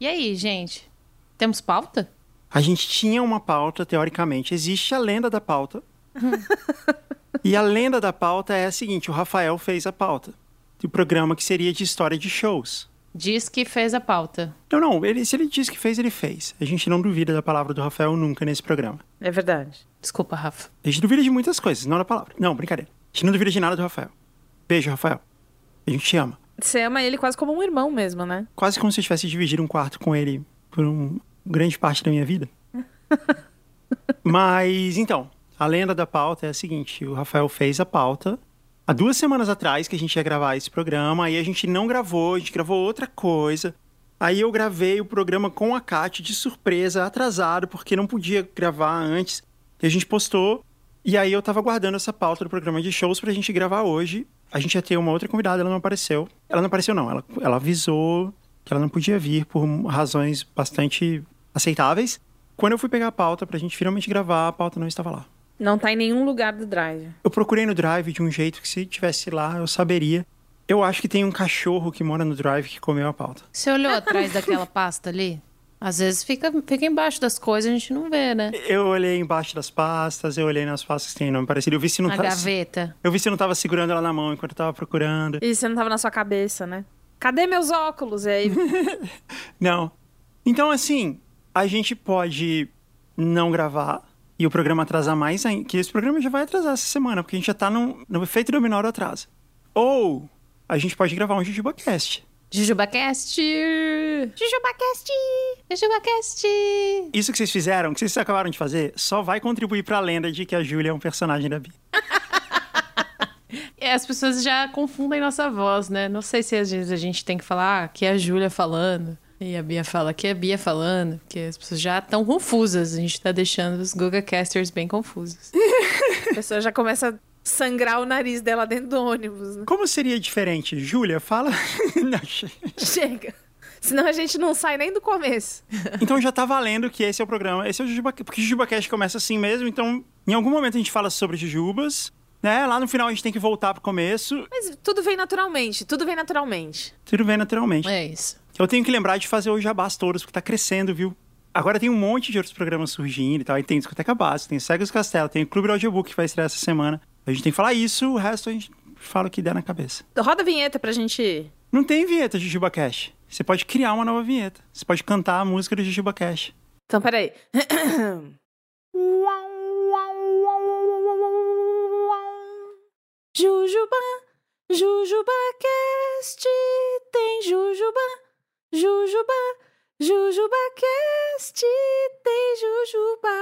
E aí, gente? Temos pauta? A gente tinha uma pauta, teoricamente. Existe a lenda da pauta. E a lenda da pauta é a seguinte: o Rafael fez a pauta do programa que seria de história de shows. Diz que fez a pauta. Não, se ele disse que fez, ele fez. A gente não duvida da palavra do Rafael nunca nesse programa. É verdade. Desculpa, Rafa. A gente duvida de muitas coisas, não da palavra. Não, brincadeira. A gente não duvida de nada do Rafael. Beijo, Rafael. A gente te ama. Você ama ele quase como um irmão mesmo, né? Quase como se eu tivesse dividido um quarto com ele por uma grande parte da minha vida. Mas, então, a lenda da pauta é a seguinte: o Rafael fez a pauta há 2 semanas atrás que a gente ia gravar esse programa, aí a gente não gravou, a gente gravou outra coisa. Aí eu gravei o programa com a Kátia de surpresa, atrasado, porque não podia gravar antes. E a gente postou, e aí eu tava guardando essa pauta do programa de shows pra gente gravar hoje. A gente ia ter uma outra convidada, ela não apareceu. Ela não apareceu, não. Ela avisou que ela não podia vir por razões bastante aceitáveis. Quando eu fui pegar a pauta pra gente finalmente gravar, a pauta não estava lá. Não tá em nenhum lugar do Drive. Eu procurei no Drive de um jeito que se tivesse lá, eu saberia. Eu acho que tem um cachorro que mora no Drive que comeu a pauta. Você olhou atrás daquela pasta ali? Às vezes fica embaixo das coisas e a gente não vê, né? Eu olhei embaixo das pastas, eu olhei nas pastas que tem nome parecido. Eu vi se não Na gaveta. Eu vi se não tava segurando ela na mão enquanto eu tava procurando. E você não tava na sua cabeça, né? Cadê meus óculos? E aí... Não. Então, assim, a gente pode não gravar e o programa atrasar mais ainda. Que esse programa já vai atrasar essa semana, porque a gente já tá no efeito dominó do atraso. Ou a gente pode gravar um JujubaCast. JujubaCast! JujubaCast! JujubaCast! Isso que vocês fizeram, que vocês acabaram de fazer, só vai contribuir pra lenda de que a Júlia é um personagem da Bia. As pessoas já confundem nossa voz, né? Não sei se às vezes a gente tem que falar que é a Júlia falando e a Bia fala que é a Bia falando, porque as pessoas já estão confusas. A gente tá deixando os GugaCasters bem confusos. A pessoa já começa a sangrar o nariz dela dentro do ônibus, né? Como seria diferente? Júlia, fala... Não, chega. Senão a gente não sai nem do começo. Então já tá valendo que esse é o programa. Esse é o JujubaCast, porque o JujubaCast começa assim mesmo. Então, em algum momento a gente fala sobre jujubas, né? Lá no final a gente tem que voltar pro começo. Mas tudo vem naturalmente, tudo vem naturalmente. Tudo vem naturalmente. É isso. Eu tenho que lembrar de fazer os jabás todos, porque tá crescendo, viu? Agora tem um monte de outros programas surgindo e tal. Aí tem Discoteca Básica, tem Cegos Castelo, tem o Clube do Audiobook que vai estrear essa semana. A gente tem que falar isso, o resto a gente fala o que der na cabeça. Roda a vinheta pra gente... Não tem vinheta de JujubaCast. Você pode criar uma nova vinheta. Você pode cantar a música do JujubaCast. Então, peraí. Jujuba, JujubaCast, tem Jujuba, Jujuba, JujubaCast, tem Jujuba.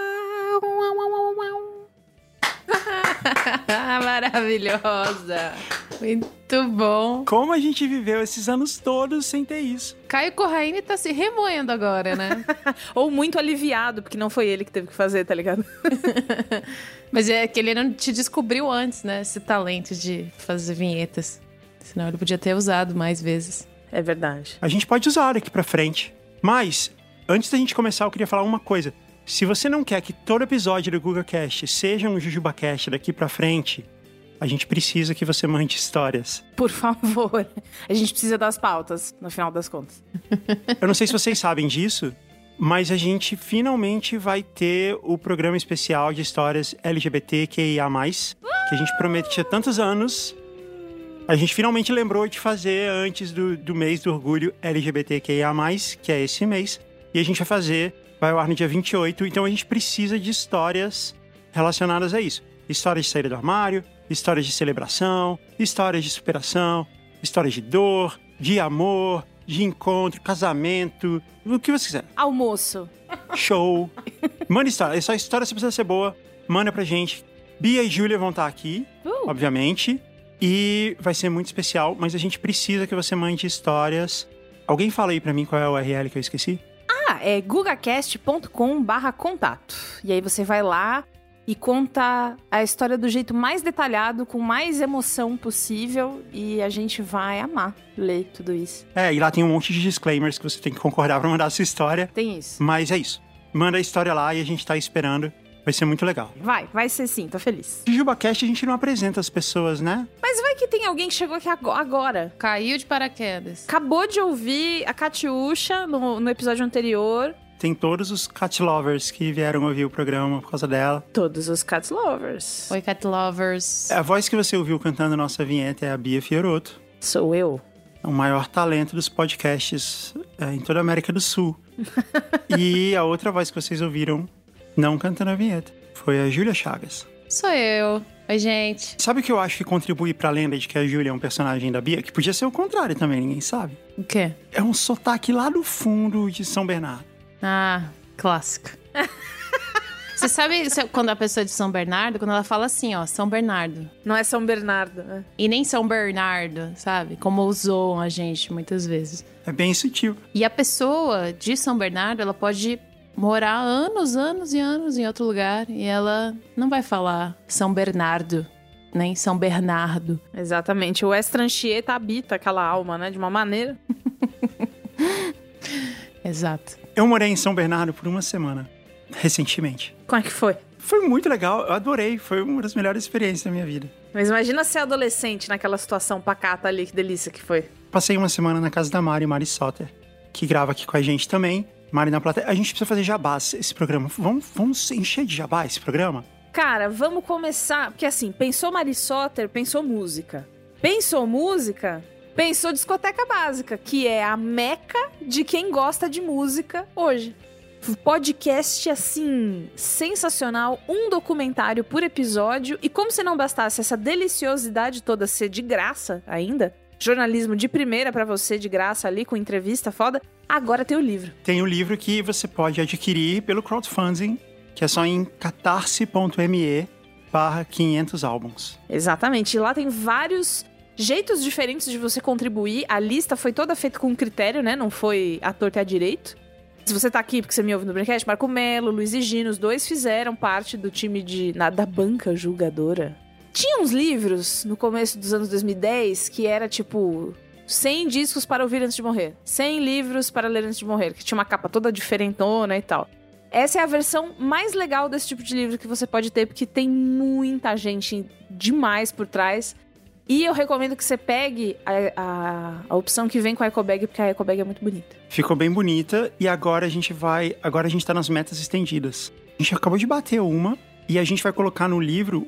Maravilhosa. Muito bom. Como a gente viveu esses anos todos sem ter isso? Caio Corraine tá se remoendo agora, né? Ou muito aliviado, porque não foi ele que teve que fazer, tá ligado? Mas é que ele não te descobriu antes, né? Esse talento de fazer vinhetas. Senão ele podia ter usado mais vezes. É verdade. A gente pode usar daqui pra frente. Mas, antes da gente começar, eu queria falar uma coisa. Se você não quer que todo episódio do GugaCast seja um JujubaCast daqui pra frente, a gente precisa que você mande histórias. Por favor. A gente precisa das pautas, no final das contas. Eu não sei se vocês sabem disso, mas a gente finalmente vai ter o programa especial de histórias LGBTQIA+, que a gente prometia há tantos anos. A gente finalmente lembrou de fazer antes do mês do orgulho LGBTQIA+, que é esse mês. E a gente vai fazer, vai ao ar no dia 28, então a gente precisa de histórias relacionadas a isso. Histórias de saída do armário, histórias de celebração, histórias de superação, histórias de dor, de amor, de encontro, casamento, o que você quiser. Almoço. Show. Manda história. Essa história precisa ser boa. Manda pra gente. Bia e Júlia vão estar aqui, obviamente. E vai ser muito especial, mas a gente precisa que você mande histórias. Alguém fala aí pra mim qual é a URL que eu esqueci? É gugacast.com/contato. E aí você vai lá e conta a história do jeito mais detalhado, com mais emoção possível, e a gente vai amar ler tudo isso. E lá tem um monte de disclaimers que você tem que concordar pra mandar a sua história. Tem isso. Mas é isso. Manda a história lá e a gente tá esperando. Vai ser muito legal. Vai ser sim, tô feliz. No JujubaCast a gente não apresenta as pessoas, né? Mas vai que tem alguém que chegou aqui agora. Caiu de paraquedas. Acabou de ouvir a Catiúcha no episódio anterior. Tem todos os cat lovers que vieram ouvir o programa por causa dela. Todos os cat lovers. Oi, cat lovers. A voz que você ouviu cantando nossa vinheta é a Bia Fiorotto. Sou eu. O maior talento dos podcasts em toda a América do Sul. E a outra voz que vocês ouviram não cantando a vinheta foi a Júlia Chagas. Sou eu. Oi, gente. Sabe o que eu acho que contribui pra lenda de que a Júlia é um personagem da Bia? Que podia ser o contrário também, ninguém sabe. O quê? É um sotaque lá do fundo de São Bernardo. Ah, clássico. Você sabe quando a pessoa é de São Bernardo, quando ela fala assim, ó, São Bernardo. Não é São Bernardo, né? E nem São Bernardo, sabe? Como usou a gente muitas vezes. É bem sutil. E a pessoa de São Bernardo, ela pode morar anos e anos em outro lugar e ela não vai falar São Bernardo, nem São Bernardo. Exatamente. O Estranchieta habita aquela alma, né? De uma maneira. Exato. Eu morei em São Bernardo por uma semana, recentemente. Como é que foi? Foi muito legal, eu adorei. Foi uma das melhores experiências da minha vida. Mas imagina ser adolescente naquela situação pacata ali, que delícia que foi. Passei uma semana na casa da Mari Soter, que grava aqui com a gente também. Mari na plateia. A gente precisa fazer jabás esse programa. Vamos encher de jabá esse programa? Cara, vamos começar... Porque assim, pensou Mari Soter, pensou música. Pensou música, pensou discoteca básica, que é a meca de quem gosta de música hoje. Podcast, assim, sensacional, um documentário por episódio. E como se não bastasse essa deliciosidade toda ser de graça ainda, jornalismo de primeira pra você, de graça ali, com entrevista foda, agora tem o livro. Tem o livro que você pode adquirir pelo crowdfunding, que é só em catarse.me/500 álbuns. Exatamente, e lá tem vários jeitos diferentes de você contribuir. A lista foi toda feita com critério, né? Não foi à torta e à direito. Se você tá aqui porque você me ouve no Braincast, Marco Melo, Luiz e Gino, os dois fizeram parte do time da banca julgadora. Tinha uns livros no começo dos anos 2010 que era tipo 100 discos para ouvir antes de morrer, 100 livros para ler antes de morrer, que tinha uma capa toda diferentona e tal. Essa é a versão mais legal desse tipo de livro que você pode ter, porque tem muita gente demais por trás. E eu recomendo que você pegue a opção que vem com a ecobag, porque a ecobag é muito bonita. Ficou bem bonita e agora a gente tá nas metas estendidas. A gente acabou de bater uma e a gente vai colocar no livro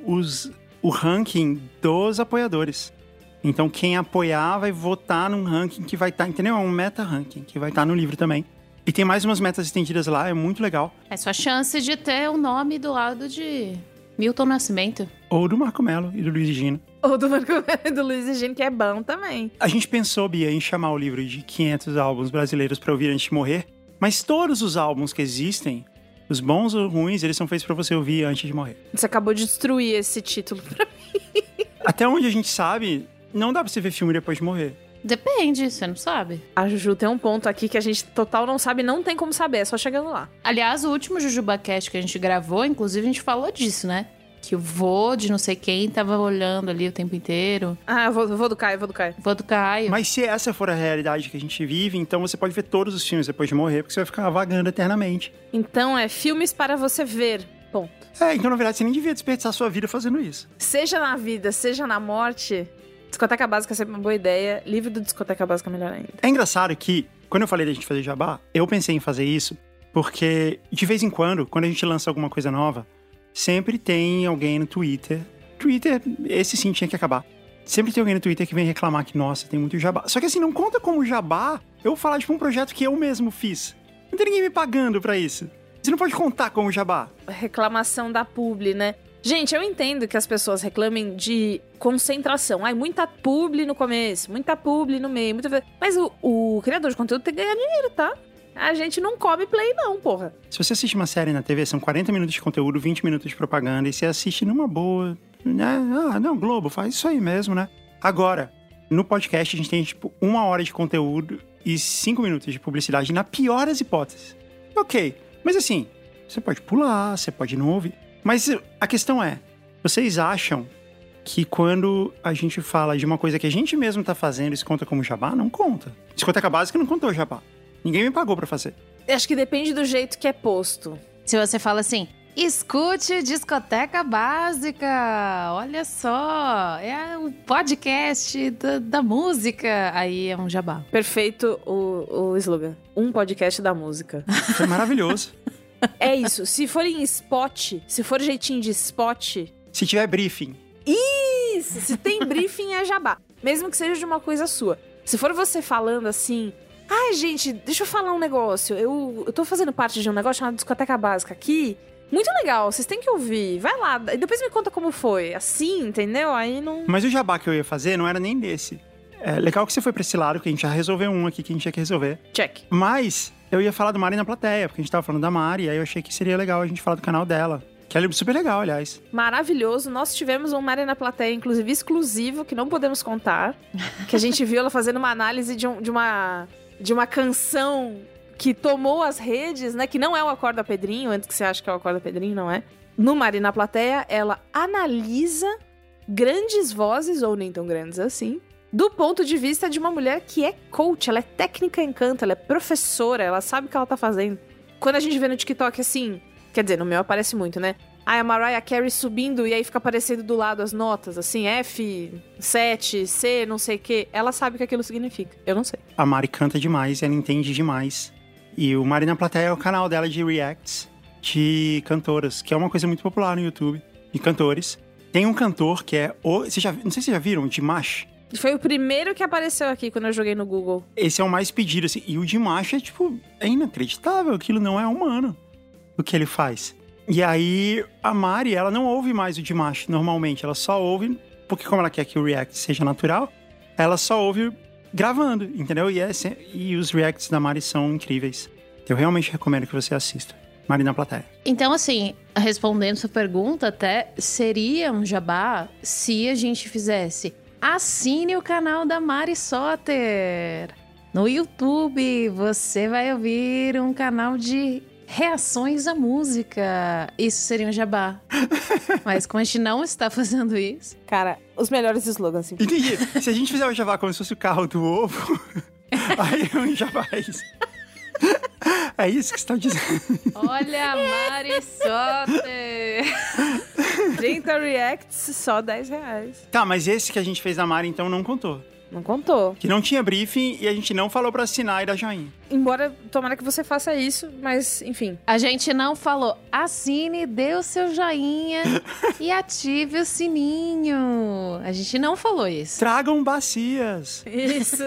o ranking dos apoiadores. Então quem apoiar vai votar num ranking que vai estar, entendeu? É um meta-ranking que vai estar no livro também. E tem mais umas metas estendidas lá, é muito legal. É sua chance de ter o nome do lado de Milton Nascimento. Ou do Marco Melo e do Luiz e Gino. Ou do Marco Melo e do Luiz e Gino, que é bom também. A gente pensou, Bia, em chamar o livro de 500 álbuns brasileiros pra ouvir antes de morrer, mas todos os álbuns que existem, os bons ou ruins, eles são feitos pra você ouvir antes de morrer. Você acabou de destruir esse título pra mim. Até onde a gente sabe, não dá pra você ver filme depois de morrer. Depende, você não sabe. A Juju tem um ponto aqui que a gente total não sabe, não tem como saber, é só chegando lá. Aliás, o último JujubaCast que a gente gravou, inclusive a gente falou disso, né? Que o vô de não sei quem tava olhando ali o tempo inteiro. Ah, vou do Caio. Vô do Caio. Mas se essa for a realidade que a gente vive, então você pode ver todos os filmes depois de morrer, porque você vai ficar vagando eternamente. Então é filmes para você ver, ponto. Então na verdade você nem devia desperdiçar sua vida fazendo isso. Seja na vida, seja na morte, discoteca básica é sempre uma boa ideia. Livro do discoteca básica é melhor ainda. É engraçado que, quando eu falei da gente fazer jabá, eu pensei em fazer isso, porque de vez em quando a gente lança alguma coisa nova, sempre tem alguém no Twitter. Twitter, esse sim tinha que acabar. Sempre tem alguém no Twitter que vem reclamar que, nossa, tem muito jabá. Só que assim, não conta como jabá eu vou falar de um projeto que eu mesmo fiz. Não tem ninguém me pagando pra isso. Você não pode contar como jabá. Reclamação da publi, né? Gente, eu entendo que as pessoas reclamem de concentração. Muita publi no começo, muita publi no meio, Mas o criador de conteúdo tem que ganhar dinheiro, tá? A gente não come play não, porra. Se você assiste uma série na TV, são 40 minutos de conteúdo, 20 minutos de propaganda, e você assiste numa boa, né? Não, Globo, faz isso aí mesmo, né? Agora, no podcast, a gente tem, 1 hora de conteúdo e 5 minutos de publicidade, na pior das hipóteses. Ok, mas assim, você pode pular, você pode não ouvir. Mas a questão é, vocês acham que quando a gente fala de uma coisa que a gente mesmo tá fazendo, isso conta como jabá? Não conta. Discoteca básica não contou jabá. Ninguém me pagou pra fazer. Acho que depende do jeito que é posto. Se você fala assim, Escute Discoteca Básica. Olha só, é o podcast da música. Aí é um jabá. Perfeito o slogan. Um podcast da música. Foi maravilhoso. É isso. Se for em spot, se for jeitinho de spot... Se tiver briefing. Isso! Se tem briefing, é jabá. Mesmo que seja de uma coisa sua. Se for você falando assim... Ai, gente, deixa eu falar um negócio. Eu tô fazendo parte de um negócio chamado Discoteca Básica aqui. Muito legal, vocês têm que ouvir. Vai lá, e depois me conta como foi. Assim, entendeu? Aí não... Mas o jabá que eu ia fazer não era nem desse. É legal que você foi pra esse lado, que a gente já resolveu um aqui que a gente tinha que resolver. Check. Mas eu ia falar do Mari na plateia, porque a gente tava falando da Mari, aí eu achei que seria legal a gente falar do canal dela. Que é super legal, aliás. Maravilhoso. Nós tivemos um Mari na plateia, inclusive exclusivo, que não podemos contar. Que a gente viu ela fazendo uma análise de uma canção que tomou as redes, né? Que não é o Acorda Pedrinho, antes que você ache que é o Acorda Pedrinho, não é? No Mari na plateia, ela analisa grandes vozes, ou nem tão grandes assim, do ponto de vista de uma mulher que é coach, ela é técnica em canto, ela é professora, ela sabe o que ela tá fazendo. Quando a gente vê no TikTok assim, quer dizer, no meu aparece muito, né? Aí a Mariah Carey subindo e aí fica aparecendo do lado as notas, assim, F7, C, não sei o quê. Ela sabe o que aquilo significa, eu não sei. A Mari canta demais, ela entende demais. E o Mari na plateia é o canal dela de reacts de cantoras, que é uma coisa muito popular no YouTube, de cantores. Tem um cantor que é não sei se vocês já viram, o Dimash. Foi o primeiro que apareceu aqui quando eu joguei no Google. Esse é o mais pedido, assim. E o Dimash é, tipo, é inacreditável. Aquilo não é humano, o que ele faz. E aí, a Mari, ela não ouve mais o Dimash normalmente. Ela só ouve, porque como ela quer que o react seja natural, ela só ouve gravando, entendeu? E os reacts da Mari são incríveis. Eu realmente recomendo que você assista. Mari na plateia. Então, assim, respondendo sua pergunta, até seria um jabá se a gente fizesse... Assine o canal da Mari Soter. No YouTube, você vai ouvir um canal de reações à música. Isso seria um jabá. Mas como a gente não está fazendo isso... Cara, os melhores slogans, assim. Entendi. Se a gente fizer o jabá como se fosse o carro do ovo, aí é um jabá isso. É isso que você tá dizendo. Olha a Mari Soter. 30 reacts, só R$10. Tá, mas esse que a gente fez da Mari, então, não contou. Não contou. Que não tinha briefing e a gente não falou pra assinar e dar joinha. Embora, tomara que você faça isso, mas, enfim. A gente não falou, assine, dê o seu joinha e ative o sininho. A gente não falou isso. Tragam bacias. Isso.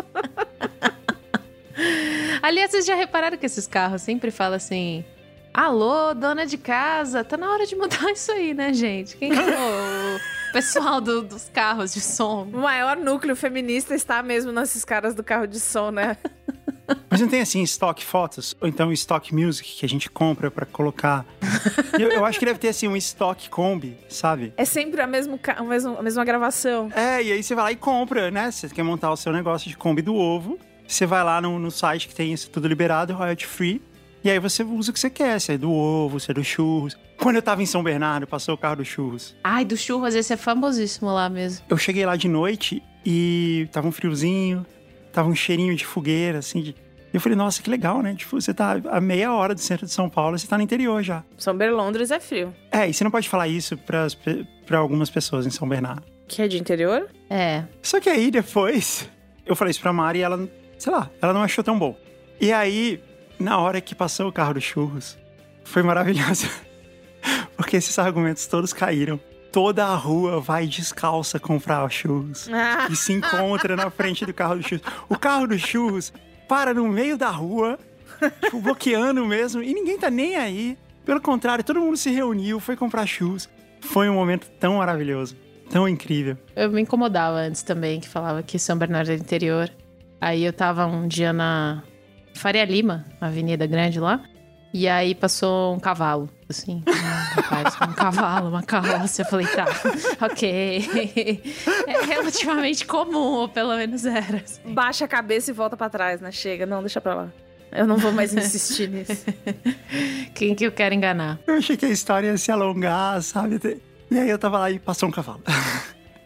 Aliás, vocês já repararam que esses carros sempre falam assim... Alô, dona de casa, tá na hora de mudar isso aí, né, gente? Quem é o pessoal dos carros de som? O maior núcleo feminista está mesmo nesses caras do carro de som, né? Mas não tem, assim, stock fotos? Ou então stock music que a gente compra pra colocar? Eu acho que deve ter, assim, um stock Kombi, sabe? É sempre a mesma gravação. É, e aí você vai lá e compra, né? Você quer montar o seu negócio de Kombi do ovo. Você vai lá no site que tem isso tudo liberado, royalty free. E aí você usa o que você quer, se é do ovo, se é do churros. Quando eu tava em São Bernardo, passou o carro do churros. Ai, do churros, esse é famosíssimo lá mesmo. Eu cheguei lá de noite e tava um friozinho, tava um cheirinho de fogueira, assim. E eu falei, nossa, que legal, né? Tipo, você tá a meia hora do centro de São Paulo, você tá no interior já. São Berlondres é frio. É, e você não pode falar isso pra algumas pessoas em São Bernardo. Que é de interior? É. Só que aí, depois, eu falei isso pra Mari e ela, sei lá, ela não achou tão bom. E aí... Na hora que passou o carro do churros, foi maravilhoso. Porque esses argumentos todos caíram. Toda a rua vai descalça comprar os churros. E se encontra na frente do carro do churros. O carro do churros para no meio da rua, tipo, bloqueando mesmo. E ninguém tá nem aí. Pelo contrário, todo mundo se reuniu, foi comprar churros. Foi um momento tão maravilhoso, tão incrível. Eu me incomodava antes também, que falava que São Bernardo era interior. Aí eu tava um dia na... Faria Lima, uma avenida grande lá. E aí passou um cavalo, assim. Rapaz, um cavalo, uma carroça. Eu falei, tá, ok. É relativamente comum, ou pelo menos era. Assim. Baixa a cabeça e volta pra trás, né? Chega, não, deixa pra lá. Eu não vou mais insistir nisso. Quem que eu quero enganar? Eu achei que a história ia se alongar, sabe? E aí eu tava lá e passou um cavalo.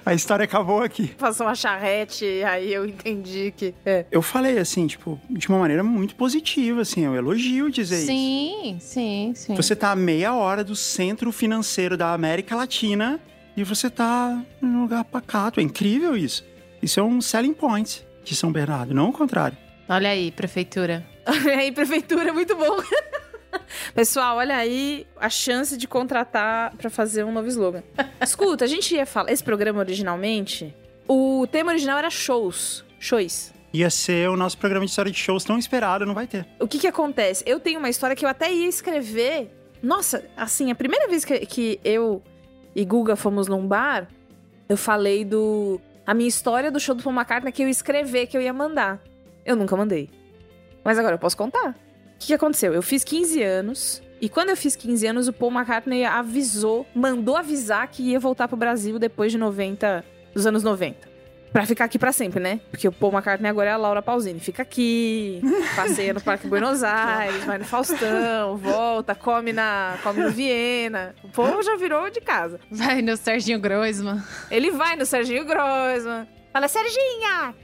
A história acabou aqui. Passou uma charrete, aí eu entendi que... Eu falei assim, tipo, de uma maneira muito positiva, assim, eu elogio dizer isso. Sim. Você tá a meia hora do centro financeiro da América Latina e você tá num lugar pacato. É incrível isso. Isso é um selling point de São Bernardo, não o contrário. Olha aí, prefeitura. Olha aí, prefeitura, muito bom. Pessoal, olha aí a chance de contratar pra fazer um novo slogan. Escuta, a gente ia falar... Esse programa originalmente, o tema original era shows. Ia ser o nosso programa de história de shows tão esperado, não vai ter. O que acontece? Eu tenho uma história que eu até ia escrever. Nossa, assim, a primeira vez que eu e Guga fomos num bar, eu falei a minha história do show do Paul McCartney que eu ia escrever, que eu ia mandar. Eu nunca mandei. Mas agora eu posso contar. O que aconteceu? Eu fiz 15 anos, e quando eu fiz 15 anos, o Paul McCartney mandou avisar que ia voltar pro Brasil depois dos anos 90. Pra ficar aqui pra sempre, né? Porque o Paul McCartney agora é a Laura Pausini. Fica aqui, passeia no Parque Buenos Aires, vai no Faustão, volta, come no Viena. O Paul já virou de casa. Vai no Serginho Groisman. Ele vai no Serginho Groisman. Fala, Serginha!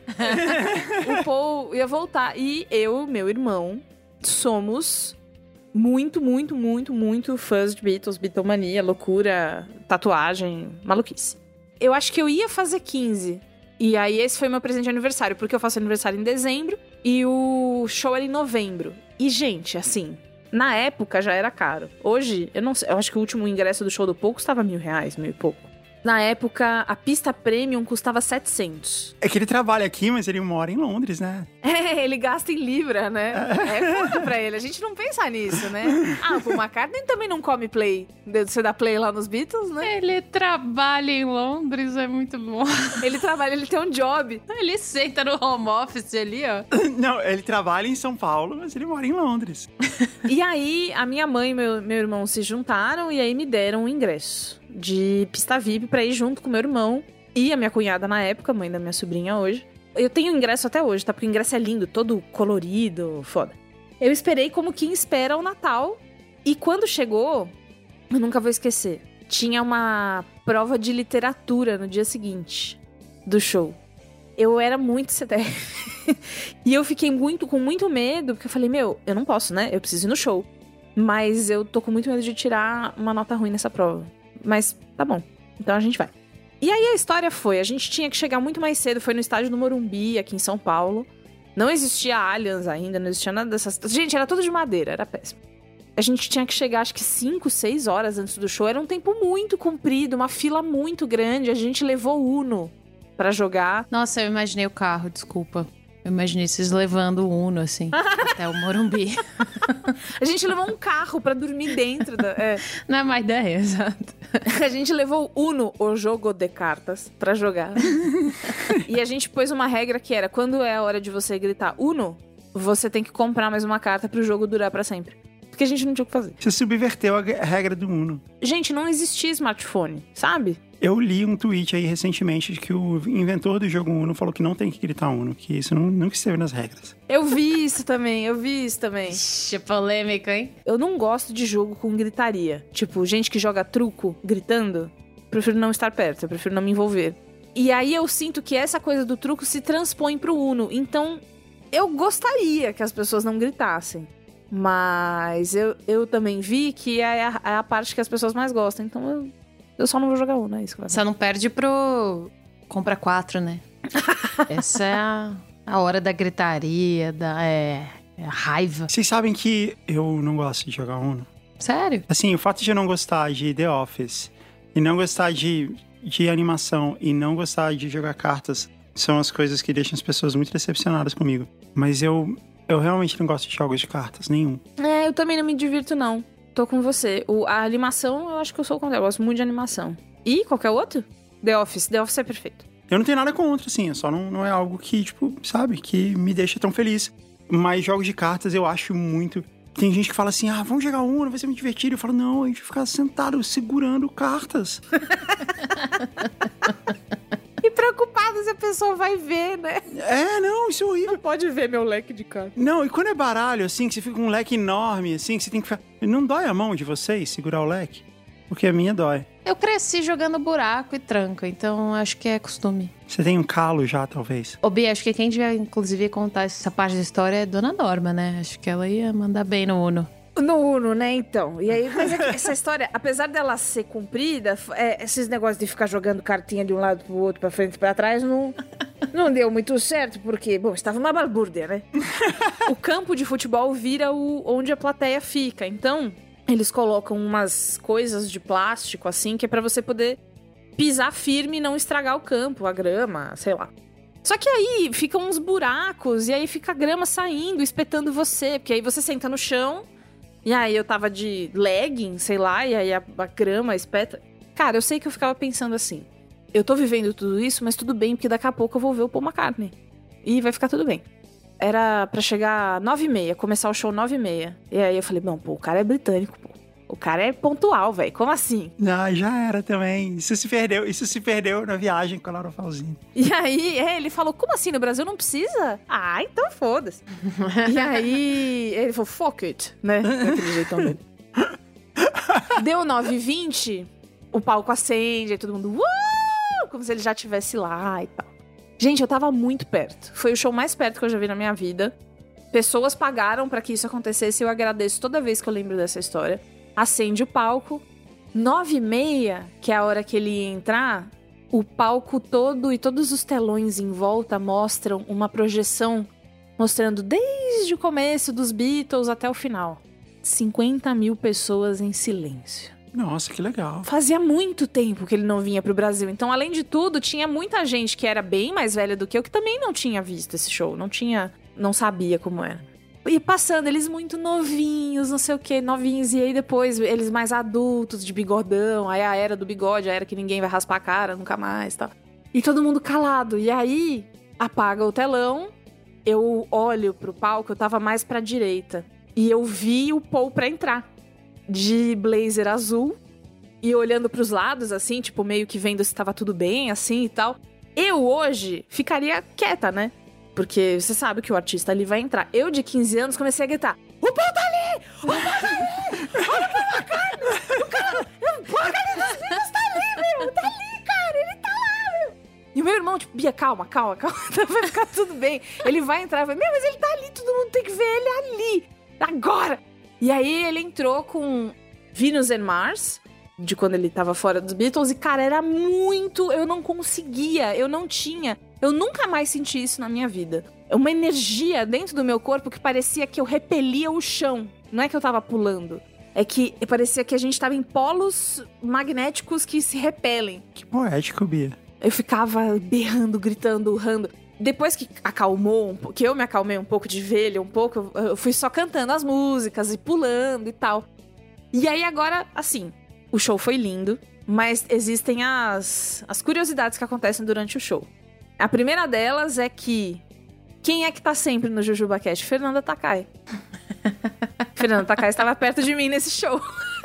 O Paul ia voltar. E eu, meu irmão, somos muito fãs de Beatles, Beatlemania, loucura, tatuagem, maluquice. Eu acho que eu ia fazer 15. E aí esse foi meu presente de aniversário, porque eu faço aniversário em dezembro e o show era em novembro. E, gente, assim, na época já era caro. Hoje, eu não sei, eu acho que o último ingresso do show do Paul custava R$1.000, R$1.000 e pouco. Na época, a pista premium custava 700. É que ele trabalha aqui, mas ele mora em Londres, né? Ele gasta em libra, né? É foda pra ele. A gente não pensa nisso, né? O Paul McCartney também não come play. Você dá play lá nos Beatles, né? Ele trabalha em Londres, é muito bom. Ele tem um job. Ele senta no home office ali, ó. Não, ele trabalha em São Paulo, mas ele mora em Londres. E aí, a minha mãe e meu irmão se juntaram e aí me deram um ingresso de pista VIP pra ir junto com meu irmão e a minha cunhada na época, mãe da minha sobrinha hoje. Eu tenho ingresso até hoje, tá? Porque o ingresso é lindo, todo colorido, foda. Eu esperei como quem espera o Natal e quando chegou, eu nunca vou esquecer, tinha uma prova de literatura no dia seguinte do show. Eu era muito CDF. E eu fiquei com muito medo, porque eu falei, eu não posso, né? Eu preciso ir no show. Mas eu tô com muito medo de tirar uma nota ruim nessa prova. Mas tá bom, então a gente vai. E aí a história foi, a gente tinha que chegar muito mais cedo, foi no estádio do Morumbi, aqui em São Paulo. Não existia Allianz ainda, não existia nada dessas... Gente, era tudo de madeira, era péssimo. A gente tinha que chegar, acho que 5, 6 horas antes do show. Era um tempo muito comprido, uma fila muito grande. A gente levou Uno pra jogar. Nossa, eu imaginei o carro, desculpa. Eu imaginei vocês levando o Uno, assim, até o Morumbi. A gente levou um carro pra dormir dentro da... Não é má ideia, exato. A gente levou o Uno, o jogo de cartas, pra jogar. E a gente pôs uma regra que era, quando é a hora de você gritar Uno, você tem que comprar mais uma carta pro jogo durar pra sempre. Porque a gente não tinha o que fazer. Você subverteu a regra do Uno. Gente, não existia smartphone, sabe? Eu li um tweet aí recentemente de que o inventor do jogo Uno falou que não tem que gritar Uno, que isso nunca esteve nas regras. Eu vi isso também. Ixi, polêmica, hein? Eu não gosto de jogo com gritaria. Tipo, gente que joga truco gritando, prefiro não estar perto, eu prefiro não me envolver. E aí eu sinto que essa coisa do truco se transpõe pro Uno. Então, eu gostaria que as pessoas não gritassem. Mas eu também vi que é a parte que as pessoas mais gostam. Então eu só não vou jogar Uno, é isso que vai. Você não perde pro compra 4, né? Essa é a hora da gritaria, da raiva. Vocês sabem que eu não gosto de jogar Uno? Sério? Assim, o fato de eu não gostar de The Office, e não gostar de animação, e não gostar de jogar cartas, são as coisas que deixam as pessoas muito decepcionadas comigo. Mas eu realmente não gosto de jogos de cartas, nenhum. Eu também não me divirto, não. Tô com você. A animação, eu acho que eu sou o contrário. Eu gosto muito de animação. E qualquer outro? The Office é perfeito. Eu não tenho nada contra, assim. Só não é algo que, tipo, sabe? Que me deixa tão feliz. Mas jogos de cartas eu acho muito... Tem gente que fala assim, vamos jogar Uno, vai ser muito divertido. Eu falo, não, a gente fica sentado segurando cartas. E preocupado se a pessoa vai ver, né? Não, isso é horrível. Não pode ver meu leque de cartas. Não, e quando é baralho, assim, que você fica com um leque enorme, assim, que você tem que ficar... Não dói a mão de vocês segurar o leque? Porque a minha dói. Eu cresci jogando buraco e tranco, então acho que é costume. Você tem um calo já, talvez? Ô, Bia, acho que quem devia, inclusive, contar essa parte da história é Dona Norma, né? Acho que ela ia mandar bem no Uno. No Uno, né, então. E aí, mas é que essa história, apesar dela ser comprida, esses negócios de ficar jogando cartinha de um lado pro outro, pra frente e pra trás, não deu muito certo, porque, bom, estava uma balbúrdia, né? O campo de futebol vira onde a plateia fica. Então, eles colocam umas coisas de plástico, assim, que é pra você poder pisar firme e não estragar o campo, a grama, sei lá. Só que aí ficam uns buracos, e aí fica a grama saindo, espetando você, porque aí você senta no chão. E aí eu tava de legging, sei lá, e aí a grama espeta. Cara, eu sei que eu ficava pensando assim, eu tô vivendo tudo isso, mas tudo bem, porque daqui a pouco eu vou ver o Paul McCartney. E vai ficar tudo bem. Era pra chegar 9h30, começar o show 9h30. E aí eu falei, não, pô, o cara é britânico, pô. O cara é pontual, velho. Como assim? Ah, já era também. Isso se perdeu na viagem com a Laura Pausini. E aí, ele falou, como assim, no Brasil não precisa? Ah, então foda-se. E aí, ele falou, fuck it, né? Daquele jeitão dele. Deu 9h20, o palco acende, aí todo mundo, como se ele já estivesse lá e tal. Gente, eu tava muito perto. Foi o show mais perto que eu já vi na minha vida. Pessoas pagaram pra que isso acontecesse e eu agradeço toda vez que eu lembro dessa história. Acende o palco. 9h30, que é a hora que ele ia entrar, o palco todo e todos os telões em volta mostram uma projeção mostrando desde o começo dos Beatles até o final. 50 mil pessoas em silêncio. Nossa, que legal. Fazia muito tempo que ele não vinha pro Brasil. Então, além de tudo, tinha muita gente que era bem mais velha do que eu, que também não tinha visto esse show. Não sabia como era. E passando, eles muito novinhos, não sei o que, novinhos. E aí depois, eles mais adultos, de bigodão. Aí a era do bigode, a era que ninguém vai raspar a cara nunca mais, tal. E todo mundo calado. E aí, apaga o telão. Eu olho pro palco, eu tava mais pra direita. E eu vi o Paul pra entrar. De blazer azul. E olhando pros lados, assim, tipo, meio que vendo se tava tudo bem, assim, e tal. Eu, hoje, ficaria quieta, né? Porque você sabe que o artista ali vai entrar. Eu, de 15 anos, comecei a gritar: o Paul tá ali! O Paul tá ali! Olha o Paul McCartney! O Paul McCartney dos Beatles tá ali, meu! Tá ali, cara! Ele tá lá, meu! E o meu irmão, tipo, Bia, calma. Vai ficar tudo bem. Ele vai entrar. Eu falei, meu, mas ele tá ali. Todo mundo tem que ver ele ali. Agora! E aí, ele entrou com Venus and Mars, de quando ele tava fora dos Beatles. E, cara, era muito... Eu não conseguia. Eu não tinha... Eu nunca mais senti isso na minha vida. Uma energia dentro do meu corpo que parecia que eu repelia o chão. Não é que eu tava pulando. É que parecia que a gente tava em polos magnéticos que se repelem. Que poético, Bia. Eu ficava berrando, gritando, urrando. Depois que acalmou, que eu me acalmei um pouco de ver ele um pouco, eu fui só cantando as músicas e pulando e tal. E aí agora, assim, o show foi lindo, mas existem as curiosidades que acontecem durante o show. A primeira delas é que... Quem é que tá sempre no JujubaCast? Fernanda Takai. Fernanda Takai estava perto de mim nesse show.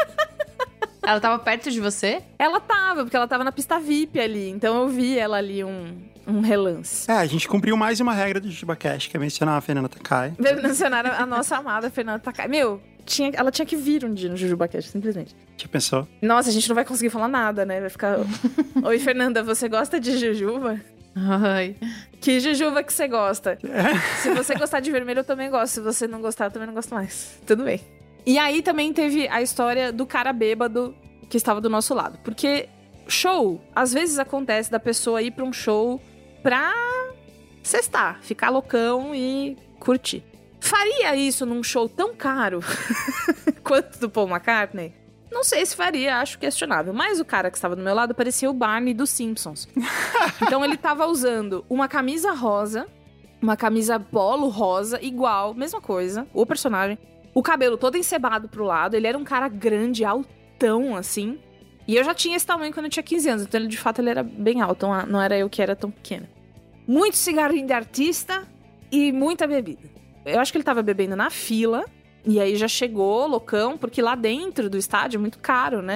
Ela tava perto de você? Ela tava, porque ela tava na pista VIP ali. Então eu vi ela ali um relance. A gente cumpriu mais uma regra do JujubaCast, que é mencionar a Fernanda Takai. Mencionar a nossa amada Fernanda Takai. Meu, ela tinha que vir um dia no JujubaCast, simplesmente. Já pensou? Nossa, a gente não vai conseguir falar nada, né? Vai ficar... Oi, Fernanda, você gosta de jujuba? Ai. Que jujuba que você gosta? Se você gostar de vermelho, eu também gosto. Se você não gostar, eu também não gosto mais. Tudo bem. E aí também teve a história do cara bêbado que estava do nosso lado. Porque show, às vezes acontece da pessoa ir pra um show pra sextar, ficar loucão e curtir. Faria isso num show tão caro quanto do Paul McCartney? Não sei se faria, acho questionável. Mas o cara que estava do meu lado parecia o Barney dos Simpsons. Então ele tava usando uma camisa rosa, uma camisa polo rosa, igual, mesma coisa, o personagem. O cabelo todo encebado pro lado. Ele era um cara grande, altão, assim. E eu já tinha esse tamanho quando eu tinha 15 anos. Então, de fato, ele era bem alto. Não era eu que era tão pequena. Muito cigarrinho de artista e muita bebida. Eu acho que ele tava bebendo na fila. E aí já chegou, loucão, porque lá dentro do estádio é muito caro, né?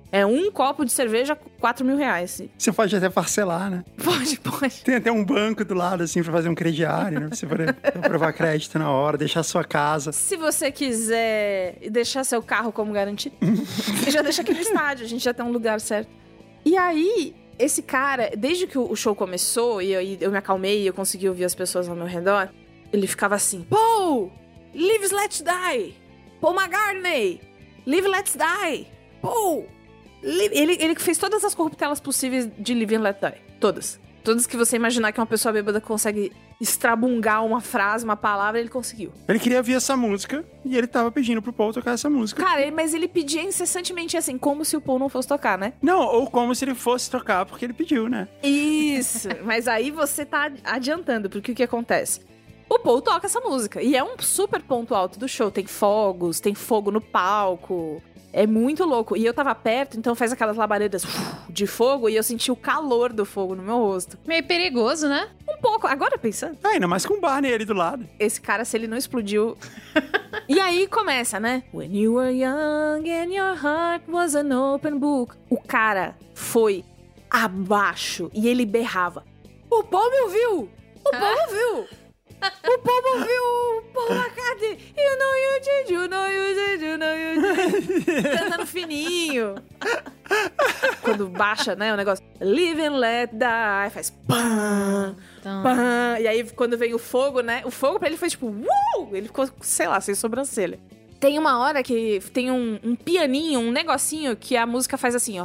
É um copo de cerveja, 4 mil reais. Você pode até parcelar, né? Pode. Tem até um banco do lado, assim, pra fazer um crediário, né? Pra você poder aprovar crédito na hora, deixar a sua casa. Se você quiser deixar seu carro como garantido, você já deixa aqui no estádio, a gente já tem um lugar certo. E aí, esse cara, desde que o show começou, e eu me acalmei e eu consegui ouvir as pessoas ao meu redor, ele ficava assim, Paul, live let die. Paul McCartney, live let die. Paul, ele fez todas as corruptelas possíveis de Live and Let Die. Todas. Todas que você imaginar que uma pessoa bêbada consegue estrabungar uma frase, uma palavra, ele conseguiu. Ele queria ouvir essa música e ele tava pedindo pro Paul tocar essa música. Cara, mas ele pedia incessantemente assim, como se o Paul não fosse tocar, né? Não, ou como se ele fosse tocar porque ele pediu, né? Isso. Mas aí você tá adiantando, porque o que acontece? O Paul toca essa música. E é um super ponto alto do show. Tem fogos, tem fogo no palco. É muito louco. E eu tava perto, então faz aquelas labaredas de fogo e eu senti o calor do fogo no meu rosto. Meio perigoso, né? Um pouco. Agora pensando. Ainda mais com o Barney ali do lado. Esse cara, se ele não explodiu... E aí começa, né? When you were young and your heart was an open book. O cara foi abaixo e ele berrava. O Paul me ouviu! O Paul me ouviu! O Paul me ouviu! Paul McCartney! You know you did, you know you did, you know you did. Cantando fininho. Quando baixa, né, o negócio. Live and let die. Faz pam, pam. E aí, quando vem o fogo, né? O fogo pra ele foi tipo... Ele ficou, sei lá, sem sobrancelha. Tem uma hora que tem um pianinho, um negocinho que a música faz assim, ó.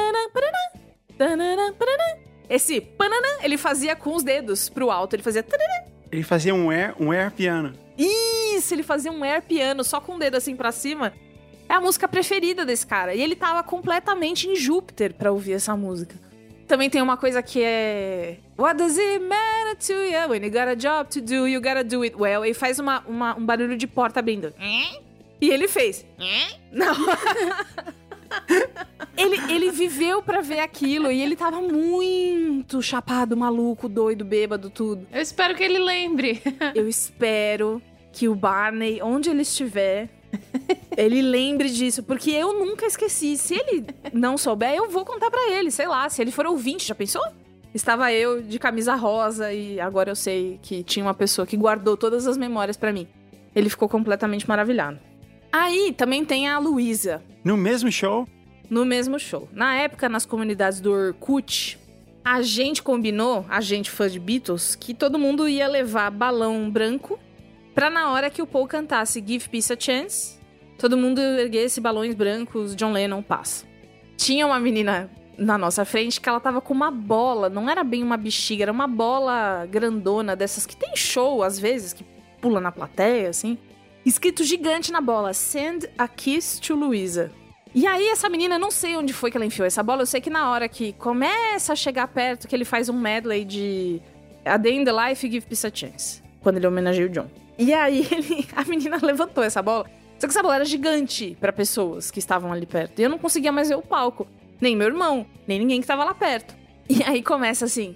Esse pananã, ele fazia com os dedos pro alto. Ele fazia... Ele fazia um air piano. Isso, ele fazia um air piano só com o dedo assim pra cima. É a música preferida desse cara. E ele tava completamente em Júpiter pra ouvir essa música. Também tem uma coisa que é... What does it matter to you? When you got a job to do, you gotta do it well. E faz um barulho de porta abrindo. E ele fez. Não. Ele viveu pra ver aquilo e ele tava muito chapado, maluco, doido, bêbado, tudo. Eu espero que ele lembre. Eu espero que o Barney, onde ele estiver, ele lembre disso, porque eu nunca esqueci. Se ele não souber, eu vou contar pra ele, sei lá, se ele for ouvinte, já pensou? Estava eu de camisa rosa e agora eu sei que tinha uma pessoa que guardou todas as memórias pra mim. Ele ficou completamente maravilhado. Aí também tem a Luísa. No mesmo show? No mesmo show. Na época, nas comunidades do Orkut, a gente combinou, a gente fã de Beatles, que todo mundo ia levar balão branco pra na hora que o Paul cantasse Give Peace a Chance, todo mundo erguesse balões brancos, John Lennon passa. Tinha uma menina na nossa frente que ela tava com uma bola, não era bem uma bexiga, era uma bola grandona dessas que tem show às vezes, que pula na plateia, assim. Escrito gigante na bola, Send a Kiss to Luísa. E aí essa menina, não sei onde foi que ela enfiou essa bola, eu sei que na hora que começa a chegar perto, que ele faz um medley de A Day in the Life e Give Peace a Chance, quando ele homenageia o John. E aí a menina levantou essa bola, só que essa bola era gigante pra pessoas que estavam ali perto. E eu não conseguia mais ver o palco, nem meu irmão, nem ninguém que tava lá perto. E aí começa assim,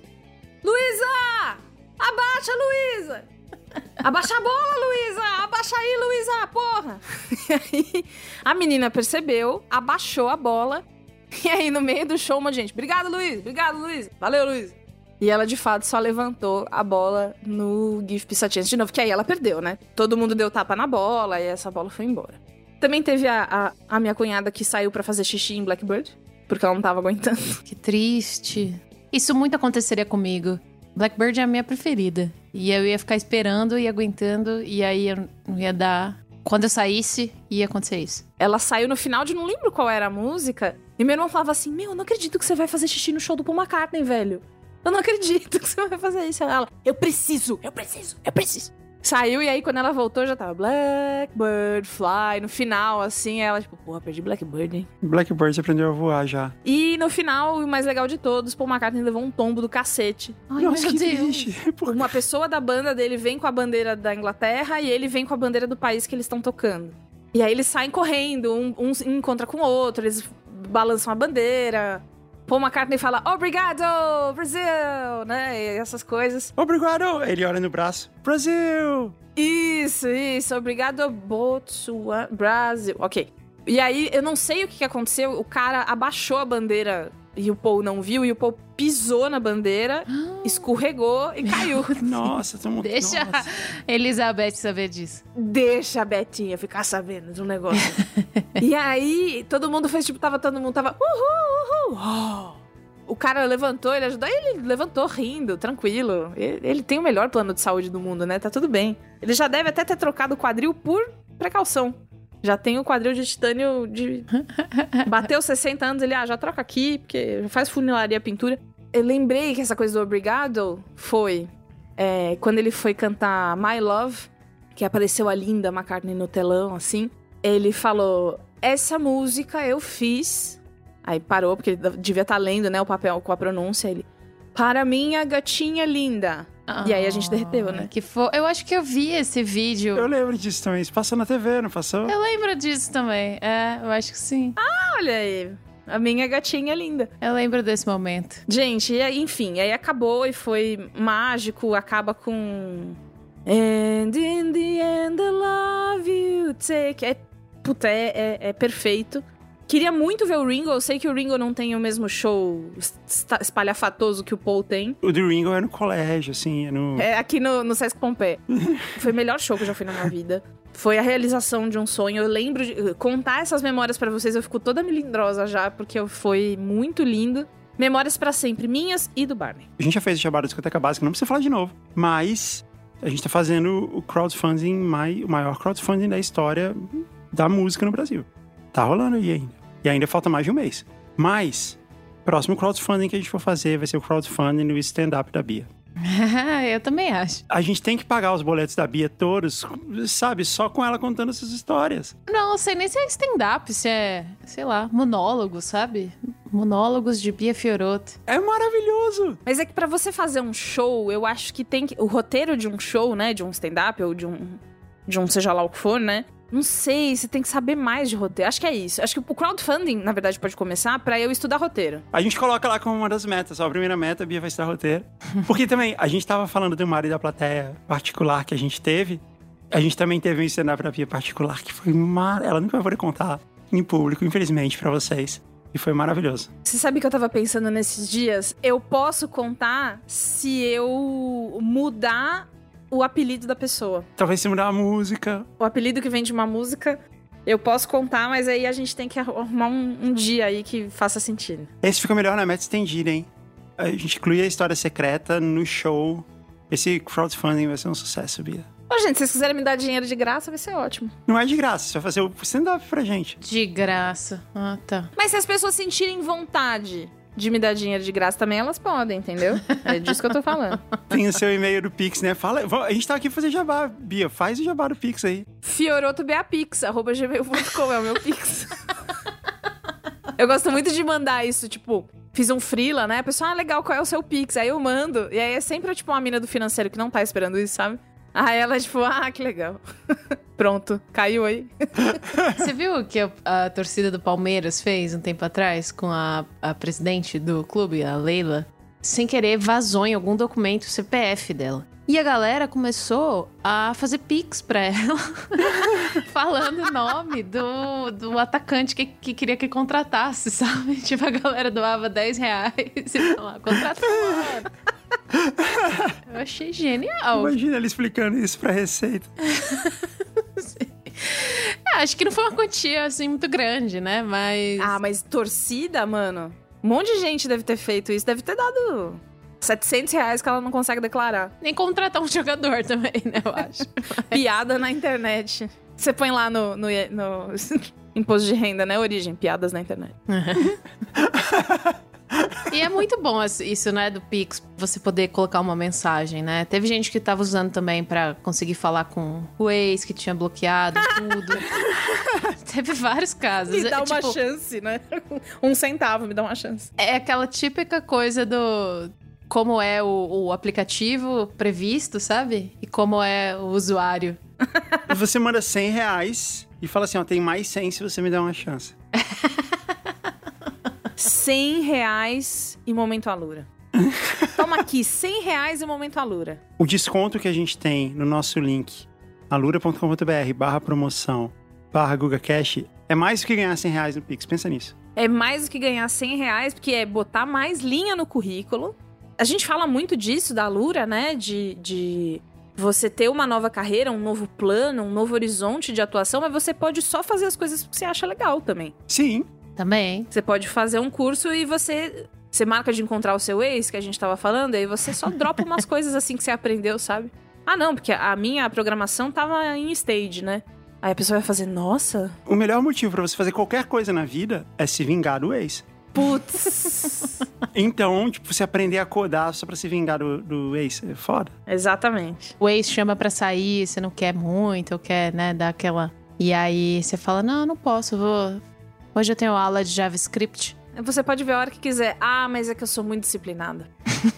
Luísa! Abaixa, Luísa! Abaixa a bola, Luísa! Abaixa aí, Luísa, porra! E aí a menina percebeu, abaixou a bola. E aí no meio do show, uma gente, obrigado, Luísa! Obrigado, Luísa! Valeu, Luísa! E ela, de fato, só levantou a bola no Give Peace a Chance de novo, que aí ela perdeu, né? Todo mundo deu tapa na bola e essa bola foi embora. Também teve a minha cunhada que saiu pra fazer xixi em Blackbird, porque ela não tava aguentando. Que triste. Isso muito aconteceria comigo. Blackbird é a minha preferida. E eu ia ficar esperando e aguentando, e aí eu não ia dar... Quando eu saísse, ia acontecer isso. Ela saiu no final de não lembro qual era a música, e meu irmão falava assim, eu não acredito que você vai fazer xixi no show do Paul McCartney, velho. Eu não acredito que você vai fazer isso. Ela, eu preciso. Saiu, e aí quando ela voltou, já tava Blackbird Fly. No final, assim, ela tipo, porra, perdi Blackbird, hein? Blackbird aprendeu a voar já. E no final, o mais legal de todos, Paul McCartney levou um tombo do cacete. Ai, Nossa, meu que Deus. triste. Uma pessoa da banda dele vem com a bandeira da Inglaterra e ele vem com a bandeira do país que eles estão tocando. E aí eles saem correndo, um encontra com o outro, eles balançam a bandeira. Paul McCartney fala, obrigado, Brasil, né? E essas coisas. Obrigado! Ele olha no braço. Brasil! Isso, obrigado, Botswana, Brasil. Ok. E aí, eu não sei o que aconteceu, o cara abaixou a bandeira e o Paul não viu, e o Paul pisou na bandeira, escorregou e caiu. Nossa, tô muito... Deixa Nossa. a Elizabeth saber disso. Deixa a Betinha ficar sabendo de um negócio. E aí, todo mundo fez, tipo, todo mundo tava... Uhul, uhul. O cara levantou, ele ajudou, ele levantou rindo, tranquilo. Ele tem o melhor plano de saúde do mundo, né? Tá tudo bem. Ele já deve até ter trocado o quadril por precaução. Já tem o quadril de titânio de... Bateu 60 anos, ele, já troca aqui, porque já faz funilaria, pintura. Eu lembrei que essa coisa do Obrigado foi... quando ele foi cantar My Love, que apareceu a Linda McCartney no telão, assim. Ele falou, essa música eu fiz... Aí parou, porque ele devia estar lendo, né, o papel com a pronúncia. Ele, para minha gatinha linda. E aí a gente derreteu, né? Eu acho que eu vi esse vídeo. Eu lembro disso também. Isso passou na TV, não passou? Eu lembro disso também. Eu acho que sim. Olha aí, a minha gatinha linda. Eu lembro desse momento. Gente, e aí, enfim, aí acabou e foi mágico. Acaba com... And in the end I love you take... É perfeito. Queria muito ver o Ringo. Eu sei que o Ringo não tem o mesmo show espalhafatoso que o Paul tem. O do Ringo é no colégio, assim, aqui no Sesc Pompeia. Foi o melhor show que eu já fui na minha vida. Foi a realização de um sonho. Eu lembro de contar essas memórias pra vocês. Eu fico toda melindrosa já, porque foi muito lindo. Memórias pra sempre, minhas e do Barney. A gente já fez o jabá da discoteca básica, não precisa falar de novo. Mas a gente tá fazendo o crowdfunding, o maior crowdfunding da história da música no Brasil. Tá rolando aí ainda. E ainda falta mais de um mês. Mas, próximo crowdfunding que a gente for fazer vai ser o crowdfunding no stand-up da Bia. Eu também acho. A gente tem que pagar os boletos da Bia todos, sabe? Só com ela contando essas histórias. Não sei nem se é stand-up, se é, sei lá, monólogo, sabe? Monólogos de Bia Fiorotto. É maravilhoso! Mas é que pra você fazer um show, eu acho que tem que... O roteiro de um show, né? De um stand-up ou de um seja lá o que for, né? Não sei, você tem que saber mais de roteiro. Acho que é isso. Acho que o crowdfunding, na verdade, pode começar pra eu estudar roteiro. A gente coloca lá como uma das metas. A primeira meta, a Bia vai estudar roteiro. Porque também, a gente tava falando do Mário da plateia particular que a gente teve. A gente também teve um stand-up pra Bia particular que foi ela nunca vai poder contar em público, infelizmente, pra vocês. E foi maravilhoso. Você sabe que eu tava pensando nesses dias? Eu posso contar se eu mudar o apelido da pessoa. Talvez se mudar a música. O apelido que vem de uma música, eu posso contar, mas aí a gente tem que arrumar um dia aí que faça sentido. Esse fica melhor na meta estendida, hein? A gente inclui a história secreta no show. Esse crowdfunding vai ser um sucesso, Bia. Ô, gente, se vocês quiserem me dar dinheiro de graça, vai ser ótimo. Não é de graça, você vai fazer o stand-up pra gente. De graça. Ah, tá. Mas se as pessoas sentirem vontade de me dar dinheiro de graça também, elas podem, entendeu? É disso que eu tô falando. Tem o seu e-mail do Pix, né? Fala, a gente tá aqui pra fazer jabá, Bia. Faz o jabá do Pix aí. fiorotobapix@gmail.com é o meu Pix. Eu gosto muito de mandar isso, tipo... Fiz um freela, né? A pessoa, legal, qual é o seu Pix? Aí eu mando. E aí é sempre, tipo, uma mina do financeiro que não tá esperando isso, sabe? Aí ela, tipo, que legal. Pronto, caiu aí. Você viu o que a torcida do Palmeiras fez um tempo atrás com a presidente do clube, a Leila? Sem querer, vazou em algum documento o CPF dela. E a galera começou a fazer pix pra ela, falando o nome do atacante que queria que contratasse, sabe? Tipo, a galera doava R$10 e falava, contrata agora. Eu achei genial. Imagina ele explicando isso pra Receita. Acho que não foi uma quantia, assim, muito grande, né? Mas torcida, mano... Um monte de gente deve ter feito isso. Deve ter dado... R$700 que ela não consegue declarar. Nem contratar um jogador também, né, eu acho. Piada na internet. Você põe lá no imposto de renda, né? Origem, piadas na internet. E é muito bom isso, né, do Pix, você poder colocar uma mensagem, né? Teve gente que tava usando também pra conseguir falar com o ex, que tinha bloqueado tudo. Teve vários casos. Me dá uma chance, né? 1 centavo, me dá uma chance. É aquela típica coisa do... Como é o aplicativo previsto, sabe? E como é o usuário. Você manda R$100 e fala assim, tem mais 100 se você me der uma chance. R$100 e Momento Alura. Toma aqui, R$100 e Momento Alura. O desconto que a gente tem no nosso link, alura.com.br/promoção/GugaCast, É mais do que ganhar R$100 no Pix, pensa nisso. É mais do que ganhar R$100, porque é botar mais linha no currículo. A gente fala muito disso, da Alura, né? De você ter uma nova carreira, um novo plano, um novo horizonte de atuação, mas você pode só fazer as coisas que você acha legal também. Sim. Também. Você pode fazer um curso e você marca de encontrar o seu ex, que a gente tava falando, e aí você só dropa umas coisas assim que você aprendeu, sabe? Ah, não, porque a minha programação tava em stage, né? Aí a pessoa vai fazer, nossa... O melhor motivo pra você fazer qualquer coisa na vida é se vingar do ex. Putz! Então, tipo, você aprender a codar só pra se vingar do ex, é foda. Exatamente. O ex chama pra sair, você não quer muito, ou quer, né, dar aquela... E aí você fala, não posso, hoje eu tenho aula de JavaScript. Você pode ver a hora que quiser. Ah, mas é que eu sou muito disciplinada.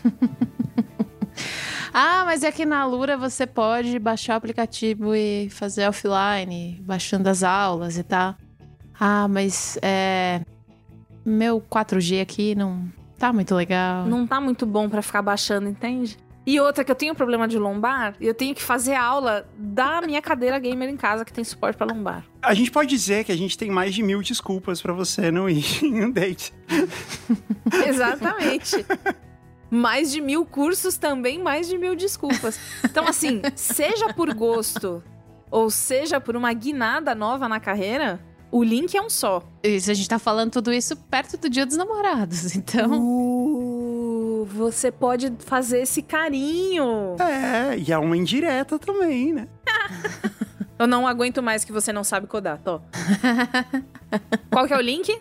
Ah, mas é que na Alura você pode baixar o aplicativo e fazer offline, baixando as aulas e tal. Ah, mas meu 4G aqui não tá muito legal. Não tá muito bom pra ficar baixando, entende? E outra, que eu tenho problema de lombar, e eu tenho que fazer aula da minha cadeira gamer em casa, que tem suporte pra lombar. A gente pode dizer que a gente tem mais de 1000 desculpas pra você não ir em um date. Exatamente. Mais de 1000 cursos, também mais de 1000 desculpas. Então, assim, seja por gosto, ou seja por uma guinada nova na carreira, o link é um só. Isso, a gente tá falando tudo isso perto do Dia dos Namorados, então... Você pode fazer esse carinho. E é uma indireta também, né? Eu não aguento mais que você não sabe codar, Tó. Qual que é o link?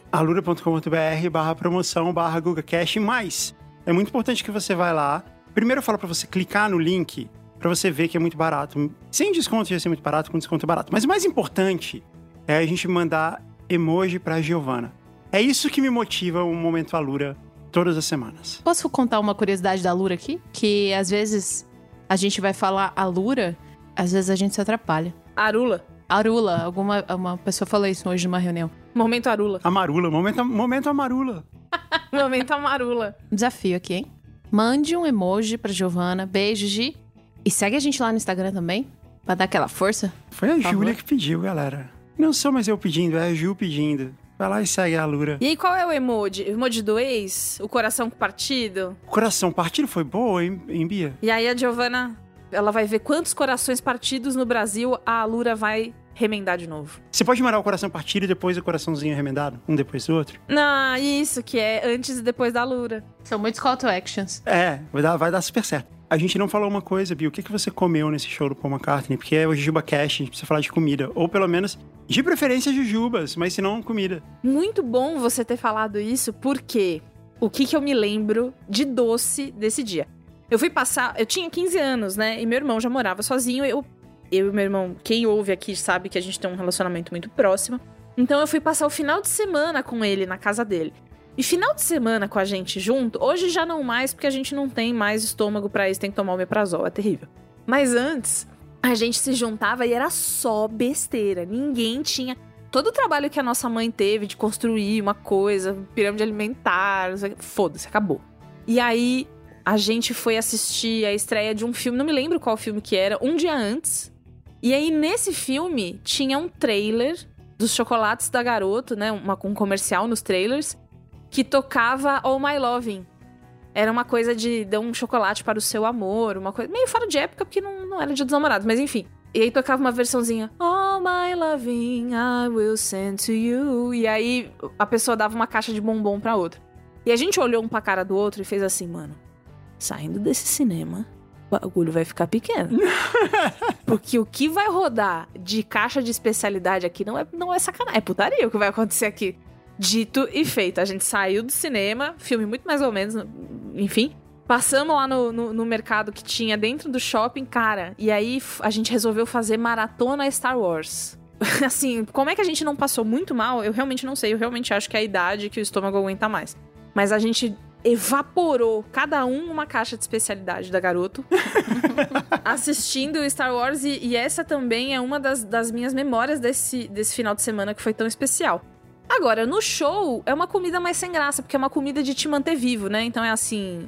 alura.com.br/promoção/GugaCast+. Mas é muito importante que você vai lá. Primeiro eu falo pra você clicar no link, pra você ver que é muito barato. Sem desconto ia ser muito barato, com desconto é barato. Mas o mais importante é a gente mandar emoji pra Giovana. É isso que me motiva o Momento Alura todas as semanas. Posso contar uma curiosidade da Alura aqui? Que às vezes a gente vai falar Alura, às vezes a gente se atrapalha. Arula. Arula, uma pessoa falou isso hoje numa reunião. Momento Arula. Amarula, momento Amarula. Momento Amarula. Desafio aqui, hein? Mande um emoji pra Giovana, beijo, Gi. E segue a gente lá no Instagram também, pra dar aquela força. Foi a Júlia que pediu, galera. Não sou mais eu pedindo, é a Ju pedindo. Vai lá e segue a Alura. E aí, qual é o emoji? O emoji do ex? O coração partido? O coração partido foi boa, hein, Bia? E aí a Giovana, ela vai ver quantos corações partidos no Brasil a Alura vai remendar de novo. Você pode mandar o coração partido e depois o coraçãozinho remendado? Um depois do outro? Não, isso, que é antes e depois da Alura. São muitos call to actions. Vai dar super certo. A gente não falou uma coisa, Bia. O que você comeu nesse show do Paul McCartney? Porque é o Jujuba Cast, a gente precisa falar de comida. Ou pelo menos, de preferência, jujubas, mas se não, comida. Muito bom você ter falado isso, porque o que eu me lembro de doce desse dia? Eu tinha 15 anos, né? E meu irmão já morava sozinho. Eu e meu irmão, quem ouve aqui sabe que a gente tem um relacionamento muito próximo. Então eu fui passar o final de semana com ele na casa dele. E final de semana com a gente junto, hoje já não mais, porque a gente não tem mais estômago pra isso, tem que tomar o omeprazol, é terrível. Mas antes, a gente se juntava e era só besteira. Ninguém tinha... Todo o trabalho que a nossa mãe teve de construir uma coisa, pirâmide alimentar, foda-se, acabou. E aí, a gente foi assistir a estreia de um filme, não me lembro qual filme que era, um dia antes. E aí, nesse filme, tinha um trailer dos chocolates da Garoto, né? Um comercial nos trailers, que tocava All My Loving. Era uma coisa de dar um chocolate para o seu amor, uma coisa meio fora de época, porque não era Dia dos Namorados, mas enfim. E aí tocava uma versãozinha, All My Loving, I will send to you. E aí a pessoa dava uma caixa de bombom pra outra. E a gente olhou um pra cara do outro e fez assim, mano, saindo desse cinema, o bagulho vai ficar pequeno. Porque o que vai rodar de caixa de especialidade aqui não é sacanagem, é putaria o que vai acontecer aqui. Dito e feito. A gente saiu do cinema, filme muito mais ou menos, enfim. Passamos lá no mercado que tinha dentro do shopping, cara. E aí a gente resolveu fazer maratona Star Wars. Assim, como é que a gente não passou muito mal? Eu realmente não sei. Eu realmente acho que é a idade que o estômago aguenta mais. Mas a gente evaporou cada uma caixa de especialidade da Garoto. Assistindo o Star Wars. E essa também é uma das minhas memórias desse final de semana que foi tão especial. Agora, no show, é uma comida mais sem graça, porque é uma comida de te manter vivo, né? Então é assim...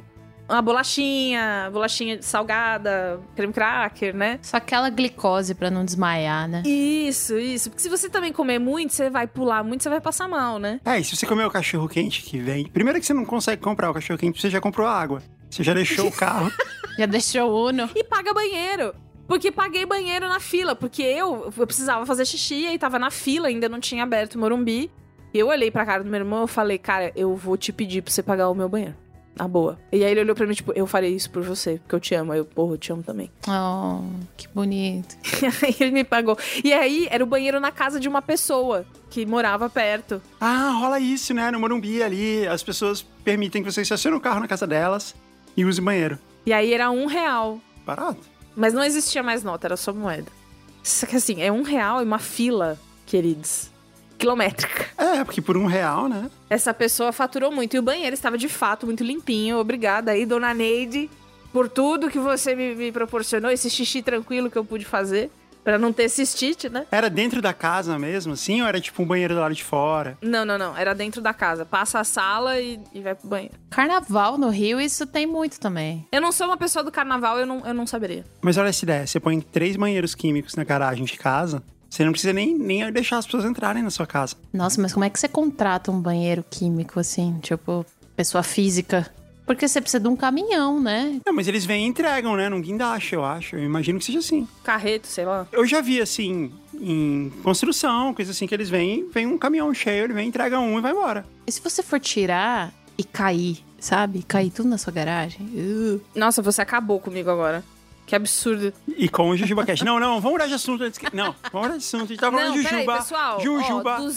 Uma bolachinha salgada, creme cracker, né? Só aquela glicose pra não desmaiar, né? Isso. Porque se você também comer muito, você vai pular muito, você vai passar mal, né? E se você comer o cachorro-quente que vem... Primeiro que você não consegue comprar o cachorro-quente, você já comprou água. Você já deixou o carro. Já deixou o Uno. E paga banheiro. Porque paguei banheiro na fila. Porque eu precisava fazer xixi e tava na fila, ainda não tinha aberto o Morumbi. E eu olhei pra cara do meu irmão e falei, cara, eu vou te pedir pra você pagar o meu banheiro. Na boa. E aí ele olhou pra mim, tipo, eu farei isso por você, porque eu te amo. Aí eu te amo também. Oh, que bonito. Aí ele me pagou. E aí era o banheiro na casa de uma pessoa que morava perto. Rola isso, né? No Morumbi ali, as pessoas permitem que você estacione o carro na casa delas e use o banheiro. E aí era R$1. Barato. Mas não existia mais nota, era só moeda. Só que assim, é R$1 e uma fila, queridos. Quilométrica. Porque por R$1, né? Essa pessoa faturou muito. E o banheiro estava, de fato, muito limpinho. Obrigada aí, dona Neide, por tudo que você me proporcionou. Esse xixi tranquilo que eu pude fazer. Pra não ter cistite, né? Era dentro da casa mesmo, assim? Ou era tipo um banheiro do lado de fora? Não. Era dentro da casa. Passa a sala e vai pro banheiro. Carnaval no Rio, isso tem muito também. Eu não sou uma pessoa do carnaval, eu não saberia. Mas olha essa ideia. Você põe 3 banheiros químicos na garagem de casa... Você não precisa nem deixar as pessoas entrarem na sua casa. Nossa, mas como é que você contrata um banheiro químico, assim? Tipo, pessoa física? Porque você precisa de um caminhão, né? Não, mas eles vêm e entregam, né? Num guindaste, eu acho. Eu imagino que seja assim. Carreto, sei lá. Eu já vi, assim, em construção, coisa assim, que eles vem um caminhão cheio, ele vem, entrega um e vai embora. E se você for tirar e cair, sabe? Cair tudo na sua garagem? Nossa, você acabou comigo agora. Que absurdo. E com o JujubaCast. Não, vamos mudar de assunto antes que... Não, vamos mudar de assunto. A gente tá falando de Jujuba. Peraí, pessoal. Jujuba. Ó,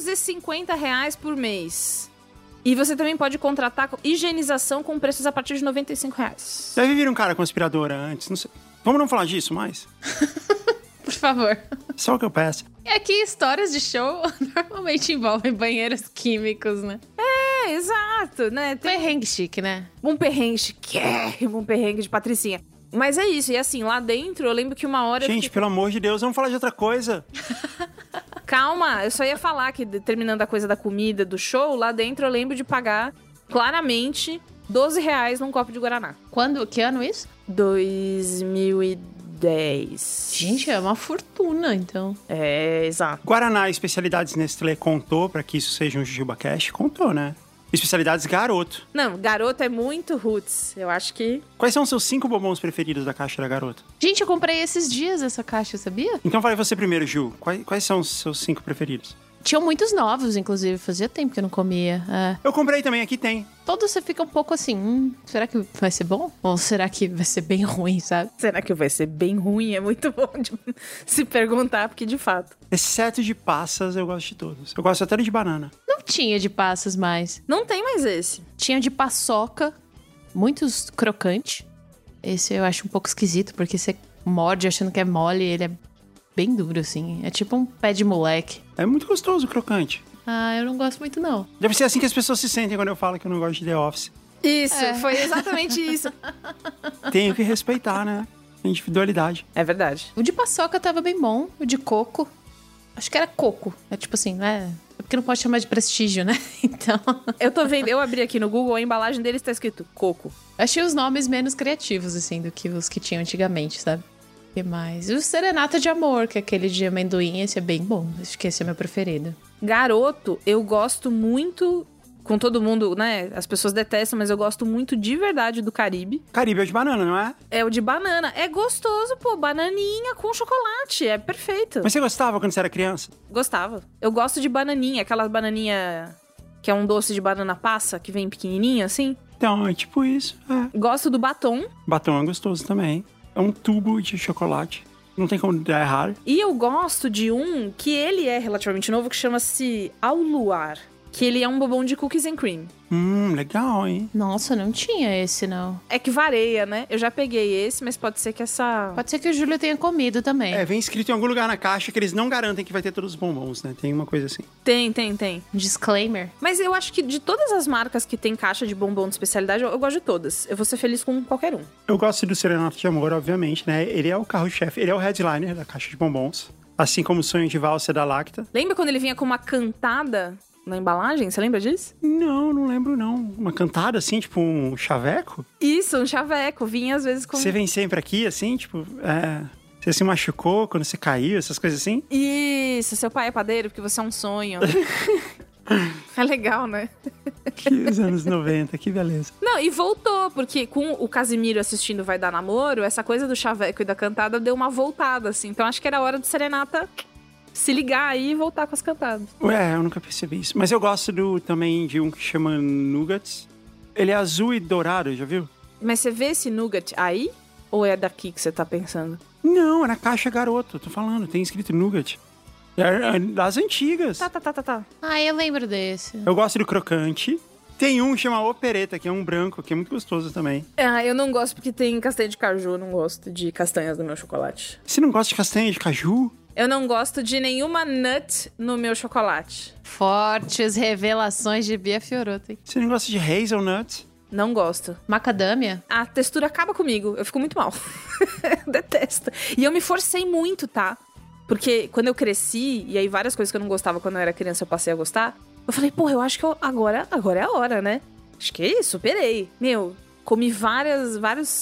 R$250 por mês. E você também pode contratar higienização com preços a partir de R$95. Deve vir um cara com aspiradora antes, não sei. Vamos não falar disso mais? Por favor. Só o que eu peço. E aqui, histórias de show normalmente envolvem banheiros químicos, né? Exato, né? Perrengue chique, né? Um perrengue chiquérrimo, um perrengue de patricinha. Mas é isso, e assim, lá dentro, eu lembro que uma hora... Gente, pelo amor de Deus, vamos falar de outra coisa. Calma, eu só ia falar que, terminando a coisa da comida, do show, lá dentro eu lembro de pagar, claramente, R$12 num copo de Guaraná. Que ano isso? 2010. Gente, é uma fortuna, então. É, exato. Guaraná Especialidades Nestlé contou pra que isso seja um JujubaCast? Contou, né? Especialidades Garoto. Não, Garoto é muito roots. Eu acho que... Quais são os seus 5 bombons preferidos da caixa da Garoto? Gente, eu comprei esses dias essa caixa, sabia? Então fale você primeiro, Ju. Quais são os seus 5 preferidos? Tinham muitos novos, inclusive. Fazia tempo que eu não comia. Eu comprei também, aqui tem. Todos você fica um pouco assim, será que vai ser bom? Ou será que vai ser bem ruim, sabe? Será que vai ser bem ruim? É muito bom de se perguntar, porque de fato. Exceto de passas, eu gosto de todos. Eu gosto até de banana. Não tinha de passas mais. Não tem mais esse. Tinha de paçoca, muitos crocante. Esse eu acho um pouco esquisito, porque você morde achando que é mole e ele é bem duro, assim. É tipo um pé de moleque. É muito gostoso o crocante. Eu não gosto muito, não. Deve ser assim que as pessoas se sentem quando eu falo que eu não gosto de The Office. Isso, foi exatamente isso. Tenho que respeitar, né? A individualidade. É verdade. O de paçoca tava bem bom. O de coco, acho que era coco. É tipo assim, né? É porque não pode chamar de prestígio, né? Então... Eu tô vendo, eu abri aqui no Google, a embalagem deles tá escrito coco. Achei os nomes menos criativos, assim, do que os que tinham antigamente, sabe? O que mais? O Serenata de Amor, que é aquele de amendoim, esse é bem bom. Acho que esse é meu preferido. Garoto, eu gosto muito... Com todo mundo, né? As pessoas detestam, mas eu gosto muito de verdade do Caribe. Caribe é o de banana, não é? É o de banana. É gostoso, pô. Bananinha com chocolate. É perfeito. Mas você gostava quando você era criança? Gostava. Eu gosto de bananinha. Aquela bananinha que é um doce de banana passa, que vem pequenininho, assim. Então, é tipo isso. Gosto do batom. Batom é gostoso também. É um tubo de chocolate. Não tem como dar errado. E eu gosto de um que ele é relativamente novo, que chama-se Ao Luar. Que ele é um bombom de cookies and cream. Legal, hein? Nossa, não tinha esse, não. É que varia, né? Eu já peguei esse, mas pode ser que essa... Pode ser que o Júlio tenha comido também. Vem escrito em algum lugar na caixa que eles não garantem que vai ter todos os bombons, né? Tem uma coisa assim. Tem. Disclaimer. Mas eu acho que de todas as marcas que tem caixa de bombom de especialidade, eu gosto de todas. Eu vou ser feliz com qualquer um. Eu gosto do Serenata de Amor, obviamente, né? Ele é o carro-chefe, ele é o headliner da caixa de bombons. Assim como o Sonho de Valsa da Lacta. Lembra quando ele vinha com uma cantada na embalagem? Você lembra disso? Não lembro não. Uma cantada assim, tipo um chaveco? Isso, um chaveco. Vinha às vezes com... Você vem sempre aqui, assim, tipo... Você se machucou quando você caiu, essas coisas assim? Isso, seu pai é padeiro porque você é um sonho. É legal, né? Que os anos 90, que beleza. Não, e voltou, porque com o Casimiro assistindo Vai Dar Namoro, essa coisa do chaveco e da cantada deu uma voltada, assim. Então acho que era hora do Serenata se ligar aí e voltar com as cantadas. Eu nunca percebi isso. Mas eu gosto também de um que chama Nuggets. Ele é azul e dourado, já viu? Mas você vê esse Nugget aí? Ou é daqui que você tá pensando? Não, é na caixa Garoto, tô falando. Tem escrito Nugget. É das antigas. Tá. Ah, eu lembro desse. Eu gosto do crocante. Tem um que chama Opereta, que é um branco, que é muito gostoso também. Eu não gosto porque tem castanha de caju, eu não gosto de castanhas no meu chocolate. Você não gosta de castanha de caju? Eu não gosto de nenhuma nut no meu chocolate. Fortes revelações de Bia Fiorotto, hein? Você não gosta de hazelnut? Não gosto. Macadâmia? A textura acaba comigo, eu fico muito mal. Detesto. E eu me forcei muito, tá? Porque quando eu cresci, e aí várias coisas que eu não gostava quando eu era criança eu passei a gostar, eu falei, porra, eu acho que agora é a hora, né? Acho que é isso, superei. Meu, comi várias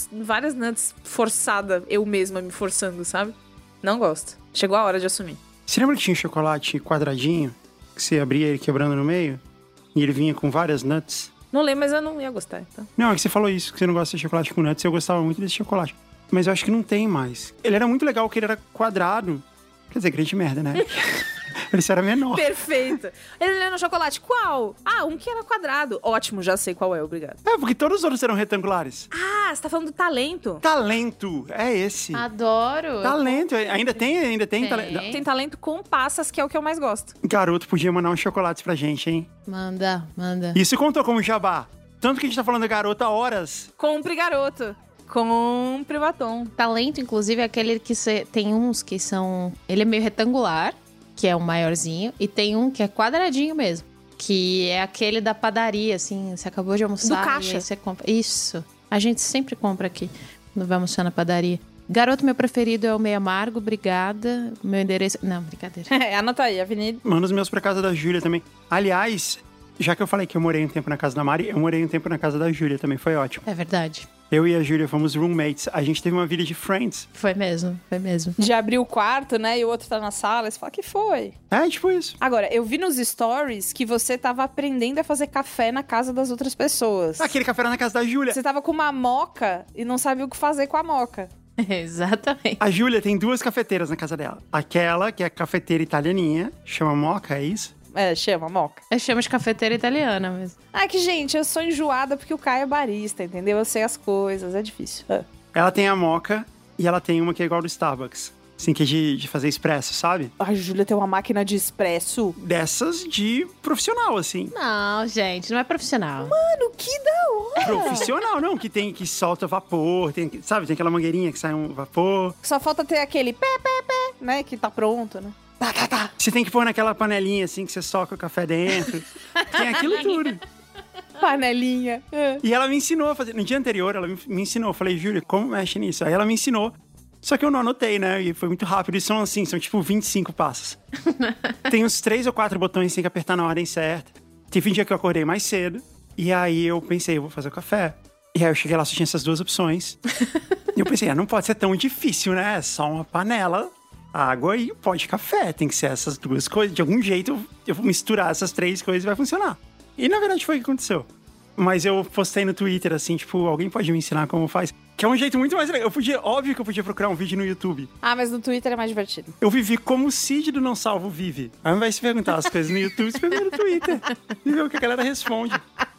nuts forçada, eu mesma me forçando, sabe? Não gosto. Chegou a hora de assumir. Você lembra que tinha um chocolate quadradinho, que você abria ele quebrando no meio? E ele vinha com várias nuts? Não lembro, mas eu não ia gostar, então. Não, é que você falou isso, que você não gosta de chocolate com nuts, eu gostava muito desse chocolate. Mas eu acho que não tem mais. Ele era muito legal, porque ele era quadrado. Quer dizer, grande merda, né? Ele era menor. Perfeito. Ele leu no chocolate. Qual? Ah, um que era quadrado. Ótimo, já sei qual é, obrigado. Porque todos os outros eram retangulares. Ah, você tá falando do talento. Talento, é esse. Adoro. Talento, ainda tem talento. Tem talento com passas, que é o que eu mais gosto. Garoto podia mandar uns chocolates pra gente, hein? Manda. Isso contou como jabá. Tanto que a gente tá falando da garota há horas. Compre, garoto. Compre batom. Talento, inclusive, é aquele que tem uns que são... Ele é meio retangular, que é o maiorzinho, e tem um que é quadradinho mesmo, que é aquele da padaria, assim, você acabou de almoçar. Do caixa. E aí você compra. Isso. A gente sempre compra aqui, quando vai almoçar na padaria. Garoto, meu preferido é o meio amargo, obrigada. Meu endereço... Não, brincadeira. Anota aí, Avenida. Manda os meus pra casa da Júlia também. Aliás, já que eu falei que eu morei um tempo na casa da Mari, eu morei um tempo na casa da Júlia também, foi ótimo. É verdade. Eu e a Júlia fomos roommates. A gente teve uma vida de friends. Foi mesmo. De abrir o quarto, né? E o outro tá na sala. Você fala, que foi? É, tipo isso. Agora, eu vi nos stories que você tava aprendendo a fazer café na casa das outras pessoas. Aquele café era na casa da Júlia. Você tava com uma moca e não sabia o que fazer com a moca. Exatamente. A Júlia tem 2 cafeteiras na casa dela. Aquela, que é a cafeteira italianinha, chama Moca, é isso? Chama moca. Eu chamo de cafeteira italiana mesmo. Ah, que, gente, eu sou enjoada porque o Caio é barista, entendeu? Eu sei as coisas, é difícil. Ela tem a Moca e ela tem uma que é igual do Starbucks. Assim, que é de fazer expresso, sabe? A Júlia tem uma máquina de expresso. Dessas de profissional, assim. Não, gente, não é profissional. Mano, que da hora! Profissional, não, que solta vapor, sabe? Tem aquela mangueirinha que sai um vapor. Só falta ter aquele pé, né? Que tá pronto, né? Tá. Você tem que pôr naquela panelinha, assim, que você soca o café dentro. Tem aquilo tudo. Panelinha. E ela me ensinou a fazer. No dia anterior, ela me ensinou. Eu falei, Júlia, como mexe nisso? Aí ela me ensinou. Só que eu não anotei, né? E foi muito rápido. E são tipo 25 passos. Tem uns 3 ou 4 botões que tem que apertar na ordem certa. Teve um dia que eu acordei mais cedo. E aí eu pensei, eu vou fazer o café. E aí eu cheguei lá, só tinha essas 2 opções. E eu pensei, não pode ser tão difícil, né? É só uma panela, água e pó de café. Tem que ser essas 2 coisas. De algum jeito, eu vou misturar essas 3 coisas e vai funcionar. E na verdade foi o que aconteceu. Mas eu postei no Twitter, assim, tipo, alguém pode me ensinar como faz? Que é um jeito muito mais legal. Óbvio que eu podia procurar um vídeo no YouTube. Ah, mas no Twitter é mais divertido. Eu vivi como o Cid do Não Salvo vive. Ao invés de perguntar as coisas no YouTube, você pergunta no Twitter. E vê o que a galera responde.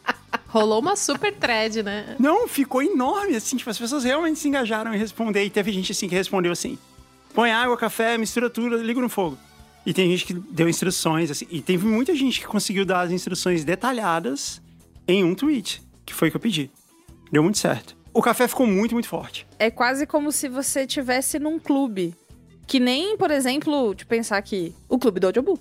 Rolou uma super thread, né? Não, ficou enorme, assim, tipo, as pessoas realmente se engajaram em responder. E teve gente, assim, que respondeu assim, põe água, café, mistura tudo, liga no fogo. E tem gente que deu instruções, assim, e teve muita gente que conseguiu dar as instruções detalhadas em um tweet, que foi o que eu pedi. Deu muito certo. O café ficou muito, muito forte. É quase como se você estivesse num clube. Que nem, por exemplo, de pensar que o clube do audiobook.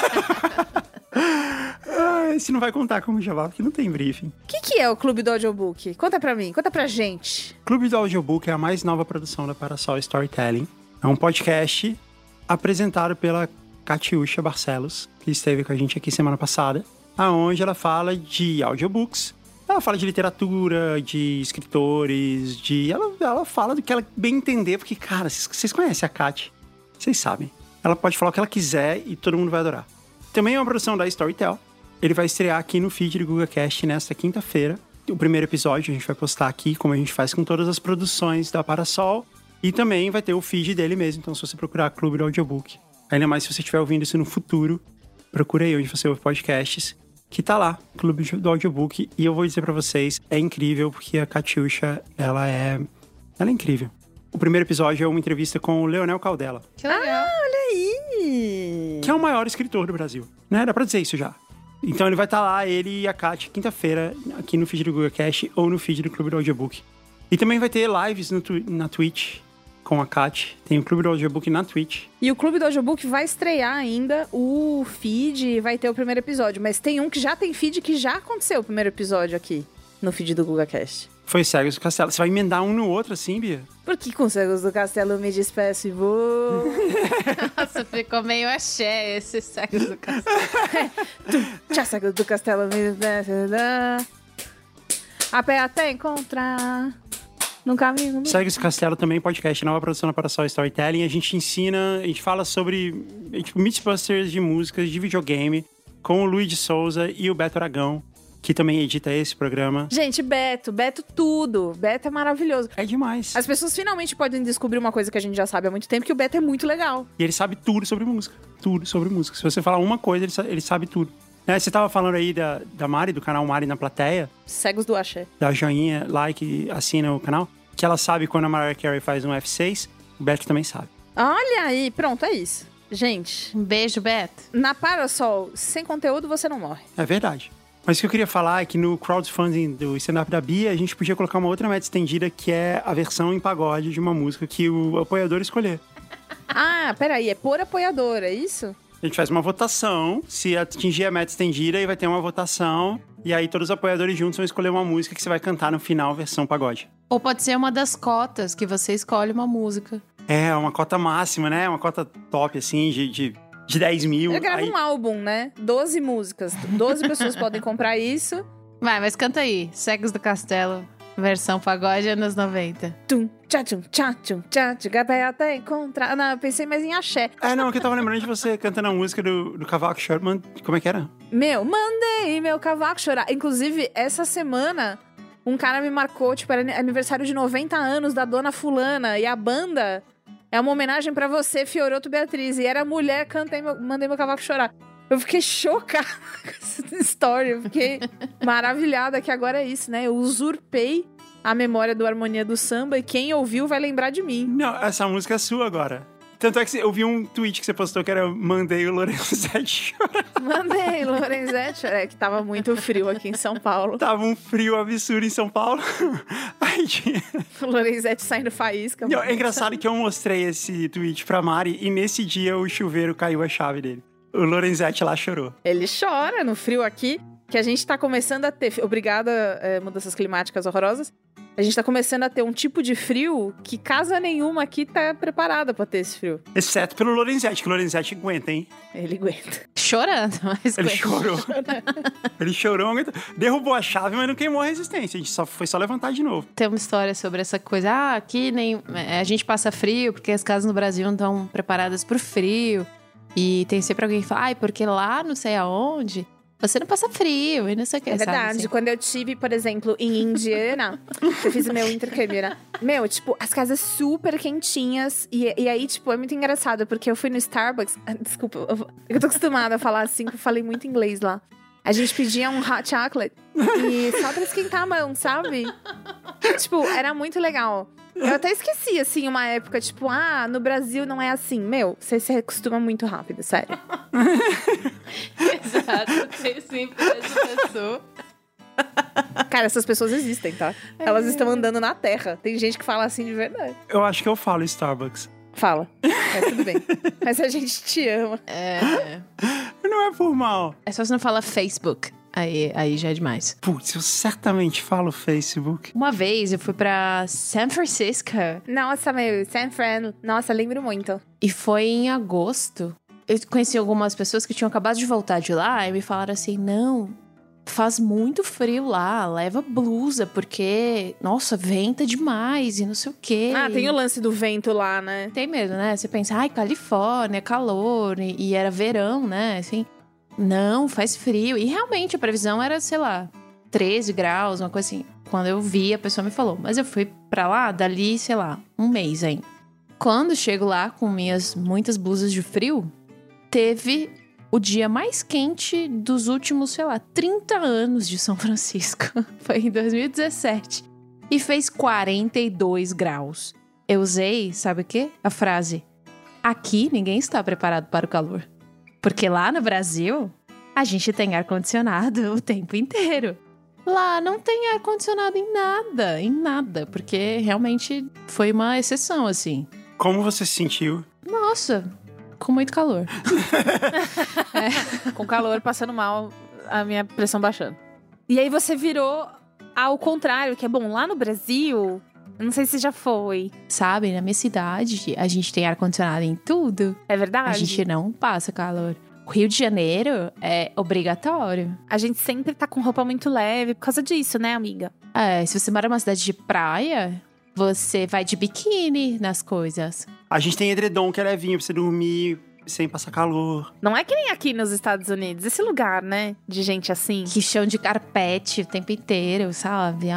Esse não vai contar como jabá, porque não tem briefing. O que é o clube do audiobook? Conta pra mim, conta pra gente. Clube do Audiobook é a mais nova produção da Parasol Storytelling. É um podcast apresentado pela Catiúcha Barcelos, que esteve com a gente aqui semana passada, aonde ela fala de audiobooks. Ela fala de literatura, de escritores, ela fala do que ela bem entender, porque, cara, vocês conhecem a Kat, vocês sabem. Ela pode falar o que ela quiser e todo mundo vai adorar. Também é uma produção da Storytel. Ele vai estrear aqui no feed do GugaCast nesta quinta-feira. O primeiro episódio a gente vai postar aqui, como a gente faz com todas as produções da Parasol. E também vai ter o feed dele mesmo, então se você procurar Clube do Audiobook, ainda mais se você estiver ouvindo isso no futuro, procura aí onde você ouve podcasts, que tá lá, Clube do Audiobook. E eu vou dizer pra vocês, é incrível, porque a Catiúcha, ela é incrível. O primeiro episódio é uma entrevista com o Leonel Caldela. Que legal. Olha aí! Que é o maior escritor do Brasil, né? Dá pra dizer isso já. Então ele vai estar lá, ele e a Kat, quinta-feira, aqui no feed do GugaCast ou no feed do Clube do Audiobook. E também vai ter lives na Twitch com a Kat. Tem o Clube do Audiobook na Twitch. E o Clube do Audiobook vai estrear ainda o feed e vai ter o primeiro episódio. Mas tem um que já tem feed que já aconteceu o primeiro episódio aqui no feed do GugaCast. Foi Cegos do Castelo. Você vai emendar um no outro assim, Bia? Por que com Cegos do Castelo eu me despeço e vou? Nossa, ficou meio axé esse Cegos do Castelo. Tchau, Cegos do Castelo me despeço. A pé até encontrar. No caminho. Cegos do Castelo também, podcast, nova produção da Parasol Storytelling. A gente ensina, a gente fala sobre Mythbusters de músicas, de videogame, com o Luiz de Souza e o Beto Aragão, que também edita esse programa. Gente, Beto tudo. Beto é maravilhoso. É demais. As pessoas finalmente podem descobrir uma coisa que a gente já sabe há muito tempo, que o Beto é muito legal. E ele sabe tudo sobre música. Tudo sobre música. Se você falar uma coisa, ele sabe tudo. Né? Você tava falando aí da Mari, do canal Mari na Plateia. Cegos do Axé. Da joinha, like, assina o canal. Que ela sabe quando a Mariah Carey faz um F6. O Beto também sabe. Olha aí, pronto, é isso. Gente, Um beijo, Beto. na Parasol, sem conteúdo você não morre. É verdade. Mas o que eu queria falar é que no crowdfunding do stand-up da Bia, a gente podia colocar uma outra meta estendida, que é a versão em pagode de uma música que o apoiador escolher. Ah, peraí, é por apoiador, é isso? A gente faz uma votação, se atingir a meta estendida, aí vai ter uma votação, e aí todos os apoiadores juntos vão escolher uma música que você vai cantar no final, versão pagode. Ou pode ser uma das cotas, que você escolhe uma música. É, uma cota máxima, né? Uma cota top, assim, de 10 mil. Eu gravo aí... um álbum, né? 12 músicas. 12 pessoas podem comprar isso. Vai, mas canta aí. Cegos do Castelo, versão pagode anos 90. Tum, tchá, tchum, tchá, tchum, tchá, tchum, até encontrar. Não, eu pensei mais em axé. É, não, que eu tava lembrando de você cantando a música do Cavaco Shortman. Como é que era? Mandei meu cavaco chorar. Inclusive, essa semana, um cara me marcou, tipo, era aniversário de 90 anos da dona fulana. E a banda é uma homenagem pra você, Fioroto Beatriz. E era mulher, mandei meu cavaco chorar. Eu fiquei chocada com essa história. Eu fiquei maravilhada que agora é isso, né? Eu usurpei a memória do Harmonia do Samba e quem ouviu vai lembrar de mim. Não, essa música é sua agora. Tanto é que eu vi um tweet que você postou que era Mandei o Lorenzetti chorar. Mandei, Lorenzetti. É que tava muito frio aqui em São Paulo. Tava um frio absurdo em São Paulo. Aí tinha... O Lorenzetti saindo faísca. Não, é engraçado que eu mostrei esse tweet pra Mari e nesse dia o chuveiro caiu a chave dele. O Lorenzetti lá chorou. Ele chora no frio aqui, que a gente tá começando a ter... Obrigada, mudanças climáticas horrorosas. A gente tá começando a ter um tipo de frio que casa nenhuma aqui tá preparada pra ter esse frio. Exceto pelo Lorenzetti, que o Lorenzetti aguenta, hein? Ele aguenta. Chorando, mas... Ele chorou. Ele chorou, aguentou. Derrubou a chave, mas não queimou a resistência. A gente foi só levantar de novo. Tem uma história sobre essa coisa. Ah, aqui nem... a gente passa frio porque as casas no Brasil não estão preparadas pro frio. E tem sempre alguém que fala, ai, porque lá não sei aonde... Você não passa frio e não sei o que, É verdade. sabe, assim. Quando eu tive, por exemplo, em Indiana, eu fiz o meu intercâmbio, né? Meu, tipo, as casas super quentinhas. E aí, tipo, é muito engraçado, porque eu fui no Starbucks. Desculpa, eu tô acostumada a falar assim, que eu falei muito inglês lá. A gente pedia um hot chocolate e só pra esquentar a mão, sabe? Tipo, era muito legal. Eu até esqueci, assim, uma época, tipo, no Brasil não é assim. Meu, você se acostuma muito rápido, sério. Exato, tem sempre essa pessoa. Cara, essas pessoas existem, tá? Elas estão andando na terra. Tem gente que fala assim de verdade. Eu acho que eu falo Starbucks. Fala. Mas tudo bem. Mas a gente te ama. Não é por mal. É só você não falar Facebook. Aí já é demais. Putz, eu certamente falo Facebook. Uma vez eu fui pra San Francisco Nossa, meu, San Fran. Nossa, lembro muito. e foi em agosto. Eu conheci algumas pessoas que tinham acabado de voltar de lá e me falaram assim, não, faz muito frio lá, leva blusa, porque, nossa, venta demais e não sei o quê. Ah, tem o lance do vento lá, né? Tem mesmo, né? Você pensa, ai, Califórnia, calor, e era verão, né? Assim, não, faz frio. E realmente a previsão era, sei lá, 13 graus, uma coisa assim. Quando eu vi, a pessoa me falou. Mas eu fui pra lá, dali, sei lá, um mês ainda. Quando chego lá com minhas muitas blusas de frio, teve o dia mais quente dos últimos, sei lá, 30 anos de São Francisco. Foi em 2017. E fez 42 graus. Eu usei, sabe o quê? A frase, aqui ninguém está preparado para o calor. Porque lá no Brasil, a gente tem ar-condicionado o tempo inteiro. Lá não tem ar-condicionado em nada. Porque realmente foi uma exceção, assim. Como você se sentiu? Nossa, com muito calor. Com calor, passando mal, a minha pressão baixando. E aí você virou ao contrário, que é bom, lá no Brasil, eu não sei se já foi. Sabe, na minha cidade, a gente tem ar-condicionado em tudo. É verdade? A gente não passa calor. O Rio de Janeiro é obrigatório. A gente sempre tá com roupa muito leve por causa disso, né, amiga? Se você mora numa cidade de praia, você vai de biquíni nas coisas. A gente tem edredom que é levinho pra você dormir sem passar calor. Não é que nem aqui nos Estados Unidos, esse lugar, né, de gente assim. Que chão de carpete o tempo inteiro, sabe?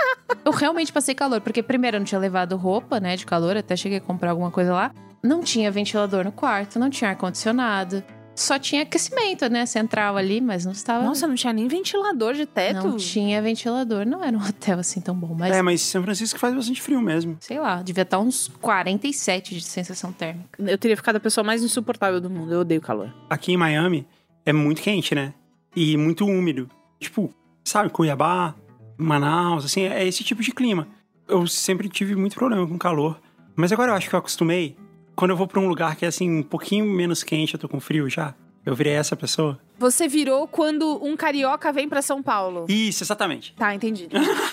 Eu realmente passei calor, porque primeiro eu não tinha levado roupa, né, de calor, até cheguei a comprar alguma coisa lá. Não tinha ventilador no quarto, não tinha ar-condicionado. Só tinha aquecimento, né, central ali, mas não estava... Nossa, não tinha nem ventilador de teto? Não tinha ventilador, não era um hotel assim tão bom, mas... Mas São Francisco faz bastante frio mesmo. Sei lá, devia estar uns 47 de sensação térmica. Eu teria ficado a pessoa mais insuportável do mundo, eu odeio calor. Aqui em Miami é muito quente, né? E muito úmido. Tipo, sabe, Cuiabá, Manaus, assim, é esse tipo de clima. Eu sempre tive muito problema com calor, mas agora eu acho que eu acostumei. Quando eu vou pra um lugar que é assim, um pouquinho menos quente, eu tô com frio já. Eu virei essa pessoa. Você virou quando um carioca vem pra São Paulo. Isso, exatamente. Tá, entendi.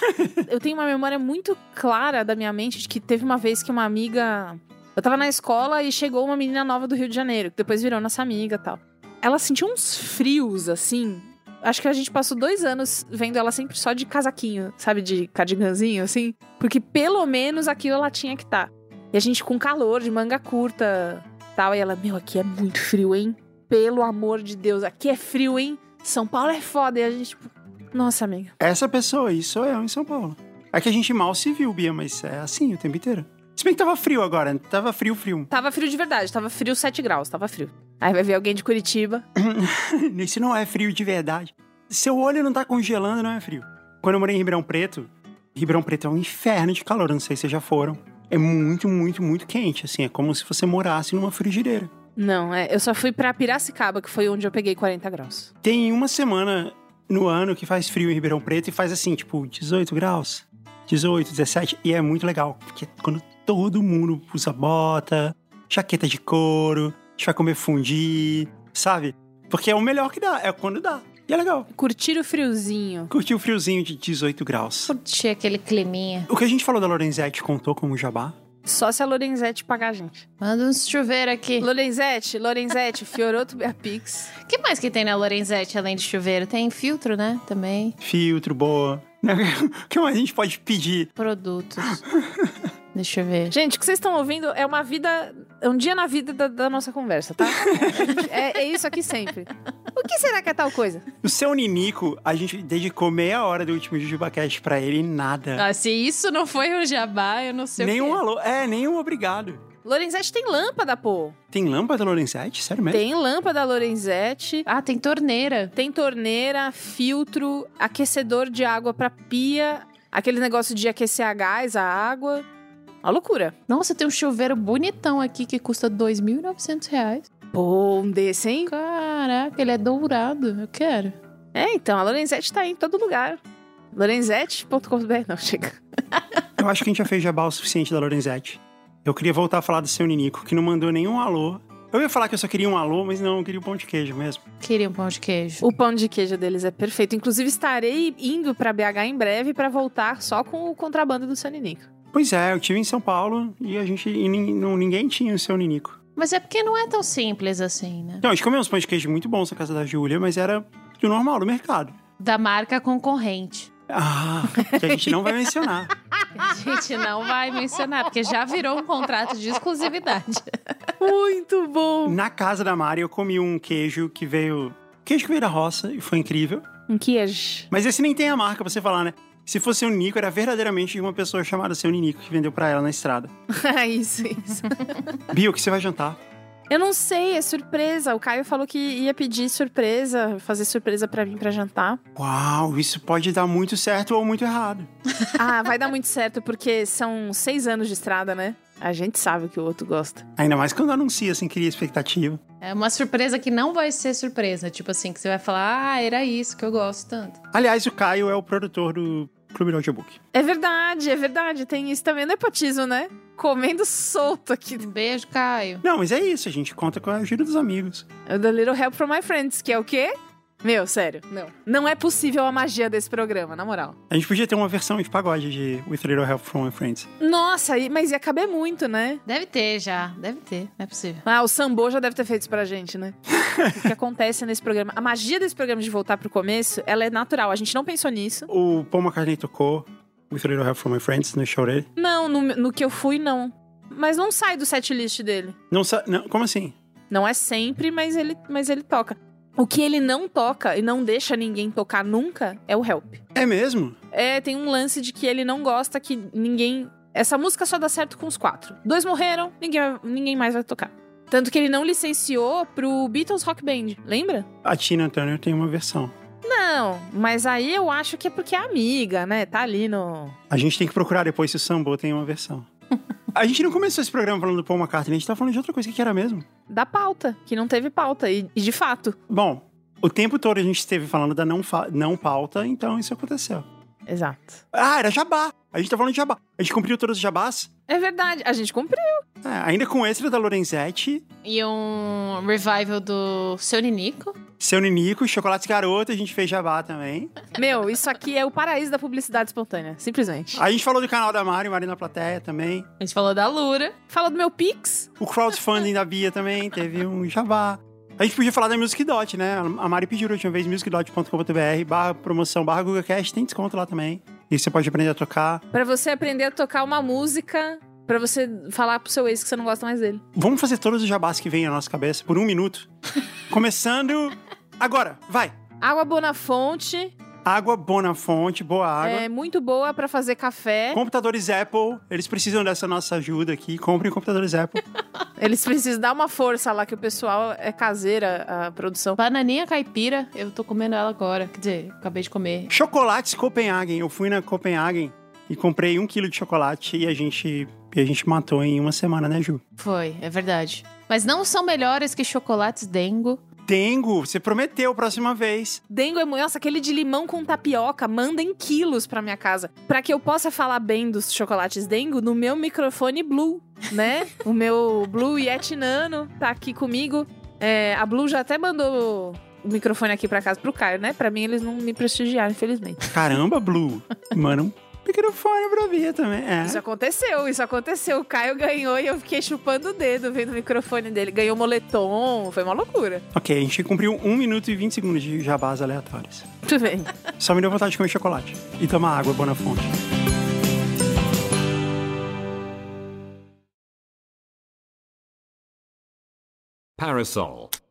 Eu tenho uma memória muito clara da minha mente de que teve uma vez que uma amiga... Eu tava na escola e chegou uma menina nova do Rio de Janeiro, que depois virou nossa amiga e tal. Ela sentiu uns frios, assim... Acho que a gente passou 2 anos vendo ela sempre só de casaquinho, sabe? De cardiganzinho, assim. Porque pelo menos aquilo ela tinha que estar. E a gente com calor, de manga curta, tal. E ela, meu, aqui é muito frio, hein? Pelo amor de Deus, aqui é frio, hein? São Paulo é foda. E a gente, tipo, nossa, amiga. Essa pessoa aí sou eu em São Paulo. É que a gente mal se viu, Bia, mas é assim o tempo inteiro. Se bem que tava frio agora, tava frio. Tava frio de verdade, tava frio 7 graus, tava frio. Aí vai ver alguém de Curitiba. Isso não é frio de verdade. Seu olho não tá congelando, não é frio. Quando eu morei em Ribeirão Preto é um inferno de calor, não sei se vocês já foram. É muito, muito, muito quente, assim, é como se você morasse numa frigideira. Não, eu só fui pra Piracicaba, que foi onde eu peguei 40 graus. Tem uma semana no ano que faz frio em Ribeirão Preto e faz assim, tipo, 18 graus, 18, 17, e é muito legal, porque é quando todo mundo usa bota, jaqueta de couro, a gente vai comer fondue, sabe? Porque é o melhor que dá, é quando dá. E é legal. Curtir o friozinho. Curtir o friozinho de 18 graus. Curtir aquele climinha. O que a gente falou da Lorenzetti contou como jabá? Só se a Lorenzetti pagar a gente. Manda uns chuveiro aqui. Lorenzetti, Fioroto Beapix. O que mais que tem na Lorenzetti além de chuveiro? Tem filtro, né? Também. Filtro, boa. O que mais a gente pode pedir? Produtos. Deixa eu ver. Gente, o que vocês estão ouvindo é uma vida... É um dia na vida da nossa conversa, tá? É isso aqui sempre. O que será que é tal coisa? O seu Ninico, a gente dedicou meia hora do último JujubaCast pra ele e nada. Se isso não foi um jabá, eu não sei o que. Nenhum alô. Nenhum obrigado. Lorenzetti tem lâmpada, pô. Tem lâmpada Lorenzetti? Sério mesmo? Tem lâmpada Lorenzetti. Tem torneira. Tem torneira, filtro, aquecedor de água pra pia, aquele negócio de aquecer a gás, a água. Uma loucura. Nossa, tem um chuveiro bonitão aqui que custa R$2.900. Pô, um desse, hein? Caraca, ele é dourado. Eu quero. Então, a Lorenzetti tá em todo lugar. Lorenzetti.com.br. Não, chega. Eu acho que a gente já fez jabá o suficiente da Lorenzetti. Eu queria voltar a falar do seu Ninico, que não mandou nenhum alô. Eu ia falar que eu só queria um alô, mas não, eu queria um pão de queijo mesmo. Queria um pão de queijo. O pão de queijo deles é perfeito. Inclusive, estarei indo pra BH em breve pra voltar só com o contrabando do seu Ninico. Pois é, eu estive em São Paulo e ninguém tinha o seu Ninico. Mas é porque não é tão simples assim, né? Não, a gente comeu uns pães de queijo muito bons na casa da Júlia, mas era do normal, do mercado. Da marca concorrente. Ah, que a gente não vai mencionar. A gente não vai mencionar, porque já virou um contrato de exclusividade. Muito bom! Na casa da Mari, eu comi um queijo que veio da roça e foi incrível. Um queijo. Mas esse nem tem a marca pra você falar, né? Se fosse o Nico, era verdadeiramente de uma pessoa chamada Seu Ninico que vendeu pra ela na estrada. isso. Bia, o que você vai jantar? Eu não sei, é surpresa. O Caio falou que ia pedir surpresa, fazer surpresa pra mim pra jantar. Uau, isso pode dar muito certo ou muito errado. Ah, vai dar muito certo, porque são 6 anos de estrada, né? A gente sabe o que o outro gosta. Ainda mais quando anuncia, sem criar expectativa. É uma surpresa que não vai ser surpresa. Tipo assim, que você vai falar, ah, era isso que eu gosto tanto. Aliás, o Caio é o produtor do Clube do Audiobook. É verdade. Tem isso também, nepotismo, né? Comendo solto aqui. Um beijo, Caio. Não, mas é isso, a gente conta com a ajuda dos amigos. É The Little Help from My Friends, que é o quê? Meu, sério, não. Não é possível a magia desse programa, na moral. A gente podia ter uma versão de pagode de With a Little Help from My Friends. Nossa, mas ia caber muito, né? Deve ter já, deve ter, não é possível. Ah, o Sambô já deve ter feito isso pra gente, né? O que acontece nesse programa? A magia desse programa de voltar pro começo, ela é natural, a gente não pensou nisso. O Paul McCartney tocou With a Little Help from My Friends no show dele. Não, no que eu fui, não. Mas não sai do setlist dele. Não, como assim? Não é sempre, mas ele toca. O que ele não toca e não deixa ninguém tocar nunca é o Help. É mesmo? É, tem um lance de que ele não gosta que ninguém... Essa música só dá certo com os 4. 2 morreram, ninguém mais vai tocar. Tanto que ele não licenciou pro Beatles Rock Band, lembra? A Tina Turner tem uma versão. Não, mas aí eu acho que é porque é amiga, né? Tá ali no... A gente tem que procurar depois se o Sambo tem uma versão. A gente não começou esse programa falando do Paul McCartney, a gente tá falando de outra coisa que era mesmo. Da pauta, que não teve pauta, e de fato. Bom, o tempo todo a gente esteve falando da não pauta, então isso aconteceu. Exato. Ah, era jabá. A gente tá falando de jabá. A gente cumpriu todos os jabás. É verdade, a gente cumpriu. Ainda com o extra da Lorenzetti. E um revival do Seu Ninico. Seu Ninico, Chocolates Garoto, a gente fez jabá também. Meu, isso aqui é o paraíso da publicidade espontânea, simplesmente. A gente falou do canal da Mari na Plateia também. A gente falou da Lura. Falou do meu Pix. O crowdfunding da Bia também, teve um jabá. A gente podia falar da Musicdot, né? A Mari pediu a última vez, musicdot.com.br/promoção/GugaCast, tem desconto lá também. E você pode aprender a tocar. Pra você aprender a tocar uma música, pra você falar pro seu ex que você não gosta mais dele. Vamos fazer todos os jabás que vêm à nossa cabeça por 1 minuto. Começando agora, vai! Água Bonafonte. Água Bonafonte, boa água. É muito boa pra fazer café. Computadores Apple, eles precisam dessa nossa ajuda aqui. Comprem computadores Apple. Eles precisam dar uma força lá, que o pessoal é caseira, a produção. Bananinha caipira, eu tô comendo ela agora. Quer dizer, acabei de comer. Chocolates Copenhagen. Eu fui na Copenhagen e comprei 1 quilo de chocolate e a gente matou em 1 semana, né, Ju? Foi, é verdade. Mas não são melhores que chocolates Dengo. Dengo, você prometeu próxima vez. Dengo é... Nossa, aquele de limão com tapioca, manda em quilos pra minha casa. Pra que eu possa falar bem dos chocolates Dengo no meu microfone Blue, né? O meu Blue Yeti Nano tá aqui comigo. A Blue já até mandou o microfone aqui pra casa pro Caio, né? Pra mim, eles não me prestigiaram, infelizmente. Caramba, Blue. Mano, microfone pra Bia também. Isso aconteceu. O Caio ganhou e eu fiquei chupando o dedo vendo o microfone dele. Ganhou moletom, foi uma loucura. Ok, a gente cumpriu 1 minuto e 20 segundos de jabás aleatórios. Tudo bem. Só me deu vontade de comer chocolate e tomar água Bonafonte. Parasol.